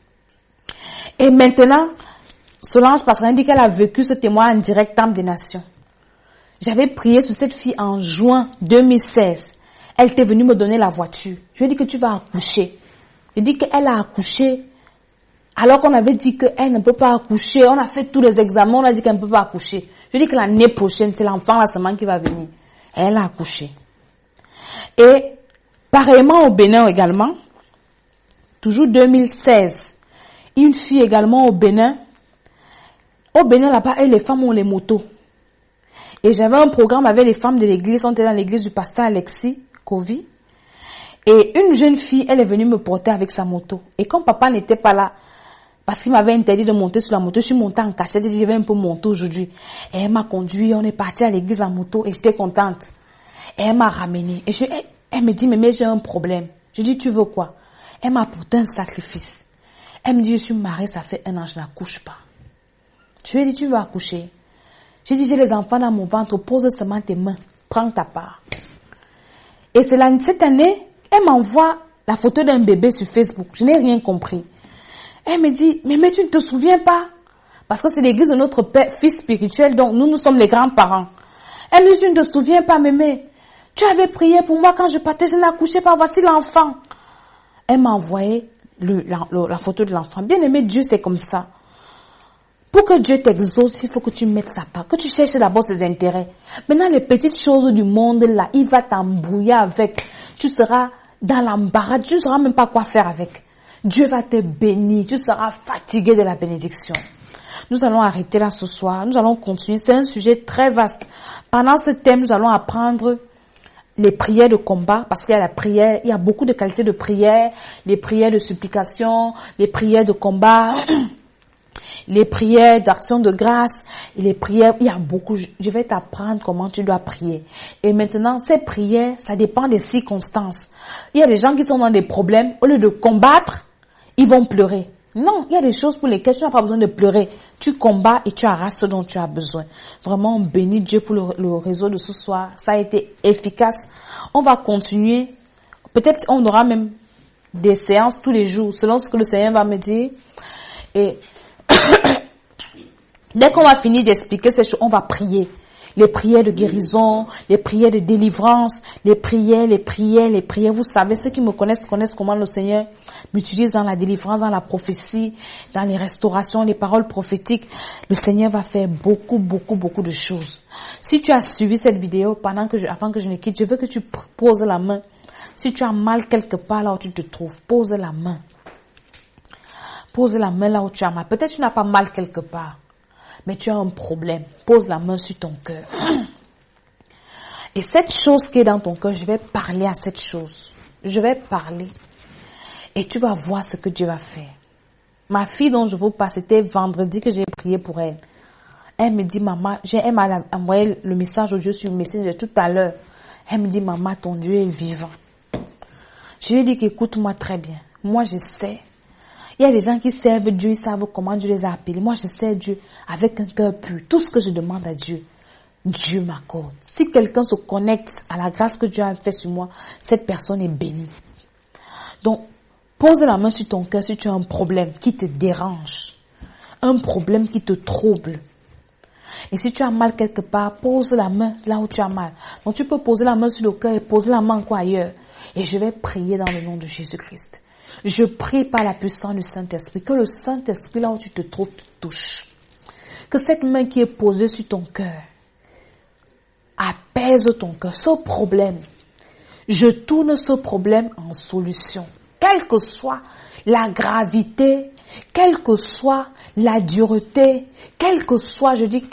Et maintenant, Solange Pascal dit qu'elle a vécu ce témoin en direct Temple des Nations. J'avais prié sur cette fille en juin 2016. Elle était venue me donner la voiture. Je lui ai dit que tu vas accoucher. Je dis qu'elle a accouché. Alors qu'on avait dit qu'elle ne peut pas accoucher. On a fait tous les examens. On a dit qu'elle ne peut pas accoucher. Je dis que l'année prochaine, c'est l'enfant la semaine qui va venir. Et elle a accouché. Et pareillement au Bénin également. Toujours 2016. Une fille également au Bénin. Au Bénin là-bas, les femmes ont les motos. Et j'avais un programme avec les femmes de l'église. On était dans l'église du pasteur Alexis Kovi. Et une jeune fille, elle est venue me porter avec sa moto. Et comme papa n'était pas là, parce qu'il m'avait interdit de monter sur la moto, je suis montée en cachette. J'ai dit, je vais un peu monter aujourd'hui. Et elle m'a conduit, on est parti à l'église en moto et j'étais contente. Et elle m'a ramenée. Et elle me dit, mais j'ai un problème. Je dis, tu veux quoi? Elle m'a apporté un sacrifice. Elle me dit, je suis mariée, ça fait 1 an, je n'accouche pas. Je lui ai dit, tu veux accoucher? J'ai dit, j'ai les enfants dans mon ventre, pose seulement tes mains, prends ta part. Et c'est là, cette année, elle m'envoie la photo d'un bébé sur Facebook. Je n'ai rien compris. Elle me dit, mais tu ne te souviens pas? Parce que c'est l'église de notre père, fils spirituel, donc nous sommes les grands-parents. Elle me dit, tu ne te souviens pas, mémé? Tu avais prié pour moi quand je partais, je n'accouchais pas, voici l'enfant. Elle m'a envoyé la photo de l'enfant. Bien aimé, Dieu, c'est comme ça. Pour que Dieu t'exauce, il faut que tu mettes sa part, que tu cherches d'abord ses intérêts. Maintenant, les petites choses du monde, là, il va t'embrouiller avec. Tu seras dans l'embarras, tu ne sauras même pas quoi faire avec. Dieu va te bénir, tu seras fatigué de la bénédiction. Nous allons arrêter là ce soir, nous allons continuer. C'est un sujet très vaste. Pendant ce thème, nous allons apprendre les prières de combat, parce qu'il y a la prière, il y a beaucoup de qualités de prière, les prières de supplication, les prières de combat, les prières d'action de grâce, et les prières, il y a beaucoup. Je vais t'apprendre comment tu dois prier. Et maintenant, ces prières, ça dépend des circonstances. Il y a des gens qui sont dans des problèmes, au lieu de combattre, ils vont pleurer. Non, il y a des choses pour lesquelles tu n'as pas besoin de pleurer. Tu combats et tu arraches ce dont tu as besoin. Vraiment, on bénit Dieu pour le réseau de ce soir. Ça a été efficace. On va continuer. Peut-être on aura même des séances tous les jours, selon ce que le Seigneur va me dire. Et dès qu'on va finir d'expliquer ces choses, on va prier. Les prières de guérison, les prières de délivrance, les prières. Vous savez, ceux qui me connaissent comment le Seigneur m'utilise dans la délivrance, dans la prophétie, dans les restaurations, les paroles prophétiques. Le Seigneur va faire beaucoup de choses. Si tu as suivi cette vidéo avant que je ne quitte, je veux que tu poses la main. Si tu as mal quelque part là où tu te trouves, pose la main. Pose la main là où tu as mal. Peut-être tu n'as pas mal quelque part, mais tu as un problème. Pose la main sur ton cœur. Et cette chose qui est dans ton cœur, je vais parler à cette chose. Je vais parler. Et tu vas voir ce que Dieu va faire. Ma fille dont je vous parle, c'était vendredi que j'ai prié pour elle. Elle me dit, maman, elle m'a envoyé le message au Dieu sur le Messenger tout à l'heure. Elle me dit, maman, ton Dieu est vivant. Je lui ai dit qu'écoute-moi très bien. Moi, je sais. Il y a des gens qui servent Dieu, ils savent comment Dieu les a appelés. Moi, je sais Dieu avec un cœur pur. Tout ce que je demande à Dieu, Dieu m'accorde. Si quelqu'un se connecte à la grâce que Dieu a fait sur moi, cette personne est bénie. Donc, pose la main sur ton cœur si tu as un problème qui te dérange. Un problème qui te trouble. Et si tu as mal quelque part, pose la main là où tu as mal. Donc, tu peux poser la main sur le cœur et poser la main quoi ailleurs. Et je vais prier dans le nom de Jésus-Christ. Je prie par la puissance du Saint-Esprit, que le Saint-Esprit, là où tu te trouves, te touche. Que cette main qui est posée sur ton cœur apaise ton cœur, ce problème. Je tourne ce problème en solution. Quelle que soit la gravité, quelle que soit la dureté, quel que soit,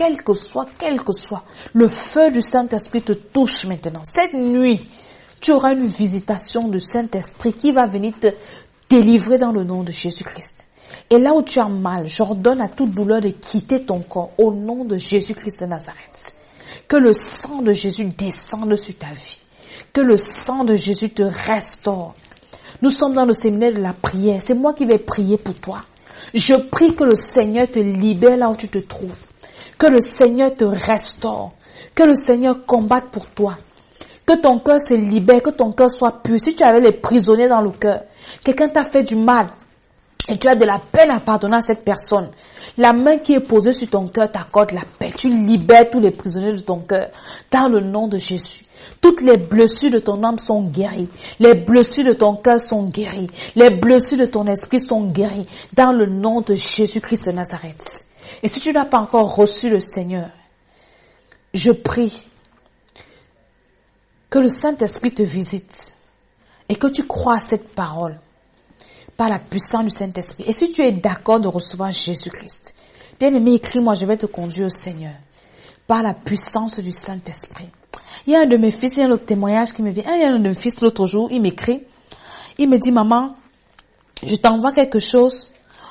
le feu du Saint-Esprit te touche maintenant. Cette nuit, tu auras une visitation du Saint-Esprit qui va venir te délivrer dans le nom de Jésus-Christ. Et là où tu as mal, j'ordonne à toute douleur de quitter ton corps au nom de Jésus-Christ de Nazareth. Que le sang de Jésus descende sur ta vie. Que le sang de Jésus te restaure. Nous sommes dans le séminaire de la prière. C'est moi qui vais prier pour toi. Je prie que le Seigneur te libère là où tu te trouves. Que le Seigneur te restaure. Que le Seigneur combatte pour toi. Que ton cœur se libère, que ton cœur soit pur. Si tu avais les prisonniers dans le cœur, quelqu'un t'a fait du mal et tu as de la peine à pardonner à cette personne, la main qui est posée sur ton cœur t'accorde la paix. Tu libères tous les prisonniers de ton cœur dans le nom de Jésus. Toutes les blessures de ton âme sont guéries. Les blessures de ton cœur sont guéries. Les blessures de ton esprit sont guéries dans le nom de Jésus-Christ de Nazareth. Et si tu n'as pas encore reçu le Seigneur, je prie que le Saint-Esprit te visite et que tu crois à cette parole par la puissance du Saint-Esprit. Et si tu es d'accord de recevoir Jésus-Christ, bien-aimé, écris-moi, je vais te conduire au Seigneur par la puissance du Saint-Esprit. Il y a un de mes fils, il y a un autre témoignage qui me vient. Il y a un de mes fils l'autre jour, il m'écrit. Il me dit, maman, je t'envoie quelque chose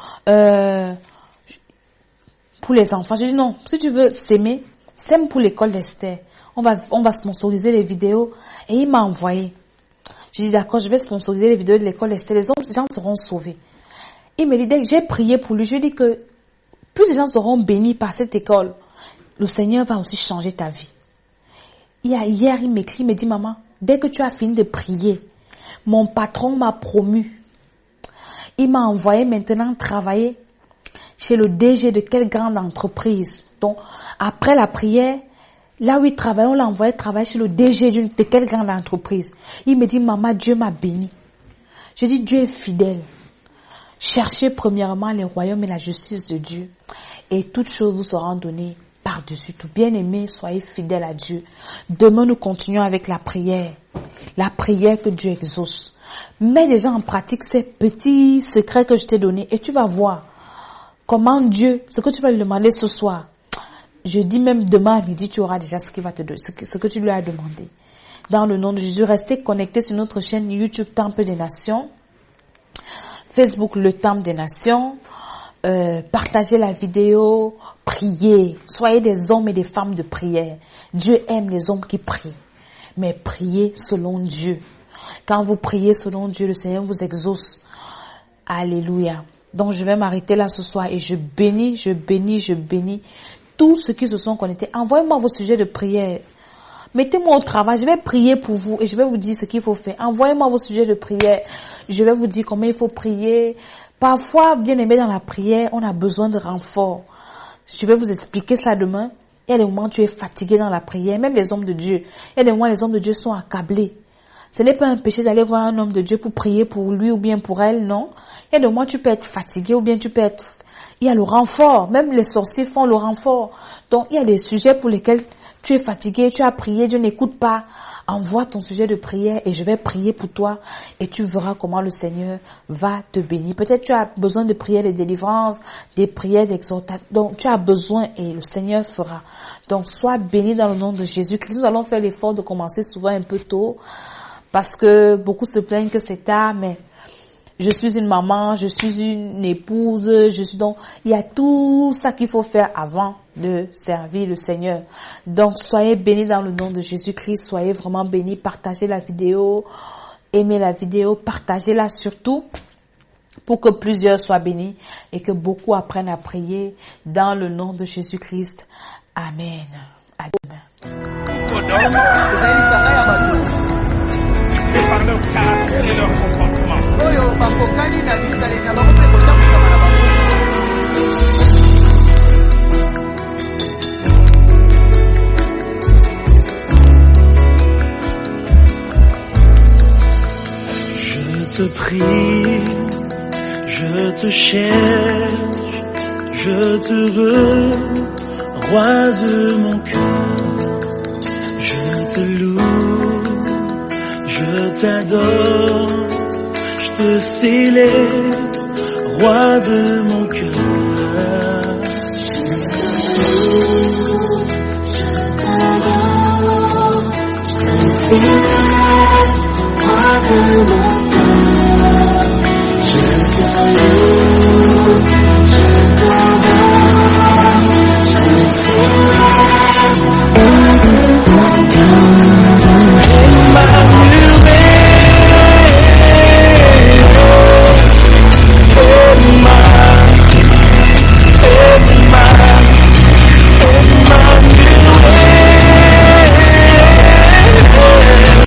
pour les enfants. Je dis non, si tu veux s'aimer, sème pour l'école d'Esther. On va sponsoriser les vidéos. Et il m'a envoyé. Je dis d'accord, je vais sponsoriser les vidéos de l'école d'Esther. Les gens seront sauvés. Il me dit, dès que j'ai prié pour lui, je lui dis que plus les gens seront bénis par cette école, le Seigneur va aussi changer ta vie. Hier, il m'écrit, il me dit, maman, dès que tu as fini de prier, mon patron m'a promu. Il m'a envoyé maintenant travailler chez le DG de quelle grande entreprise. Donc, après la prière, là où il travaille, on l'a envoyé travailler chez le DG de quelle grande entreprise. Il me dit, maman, Dieu m'a béni. Je dis, Dieu est fidèle. Cherchez premièrement les royaumes et la justice de Dieu. Et toutes choses vous seront données par-dessus tout. Bien-aimés, soyez fidèles à Dieu. Demain, nous continuons avec la prière. La prière que Dieu exauce. Mets déjà en pratique ces petits secrets que je t'ai donnés et tu vas voir comment Dieu, ce que tu vas lui demander ce soir, je dis même demain à midi, tu auras déjà ce qu'il va te donner, ce que tu lui as demandé. Dans le nom de Jésus, restez connectés sur notre chaîne YouTube Temple des Nations, Facebook Le Temple des Nations, partagez la vidéo, priez, soyez des hommes et des femmes de prière. Dieu aime les hommes qui prient, mais priez selon Dieu. Quand vous priez selon Dieu, le Seigneur vous exauce. Alléluia. Donc je vais m'arrêter là ce soir et je bénis tous ceux qui se sont connectés. Envoyez-moi vos sujets de prière. Mettez-moi au travail, je vais prier pour vous et je vais vous dire ce qu'il faut faire. Envoyez-moi vos sujets de prière. Je vais vous dire comment il faut prier. Parfois, bien aimé, dans la prière, on a besoin de renfort. Je vais vous expliquer cela demain. Il y a des moments où tu es fatigué dans la prière, même les hommes de Dieu. Il y a des moments où les hommes de Dieu sont accablés. Ce n'est pas un péché d'aller voir un homme de Dieu pour prier pour lui ou bien pour elle, non. Il y a des moments où tu peux être fatigué ou bien tu peux être... Il y a le renfort. Même les sorciers font le renfort. Donc, il y a des sujets pour lesquels tu es fatigué, tu as prié, Dieu n'écoute pas. Envoie ton sujet de prière et je vais prier pour toi et tu verras comment le Seigneur va te bénir. Peut-être tu as besoin de prières de délivrance, des prières d'exhortation. Donc, tu as besoin et le Seigneur fera. Donc, sois béni dans le nom de Jésus-Christ. Nous allons faire l'effort de commencer souvent un peu tôt parce que beaucoup se plaignent que c'est tard, mais je suis une maman, je suis une épouse, donc, il y a tout ça qu'il faut faire avant de servir le Seigneur. Donc, soyez bénis dans le nom de Jésus-Christ, soyez vraiment bénis, partagez la vidéo, aimez la vidéo, partagez-la surtout pour que plusieurs soient bénis et que beaucoup apprennent à prier dans le nom de Jésus-Christ. Amen. À demain. C'est par leur caractère et leur comportement. Je te prie, je te cherche, je te veux, roi de mon cœur, je te loue. Je t'adore, je te célèbre, roi de mon cœur. Roi de mon cœur.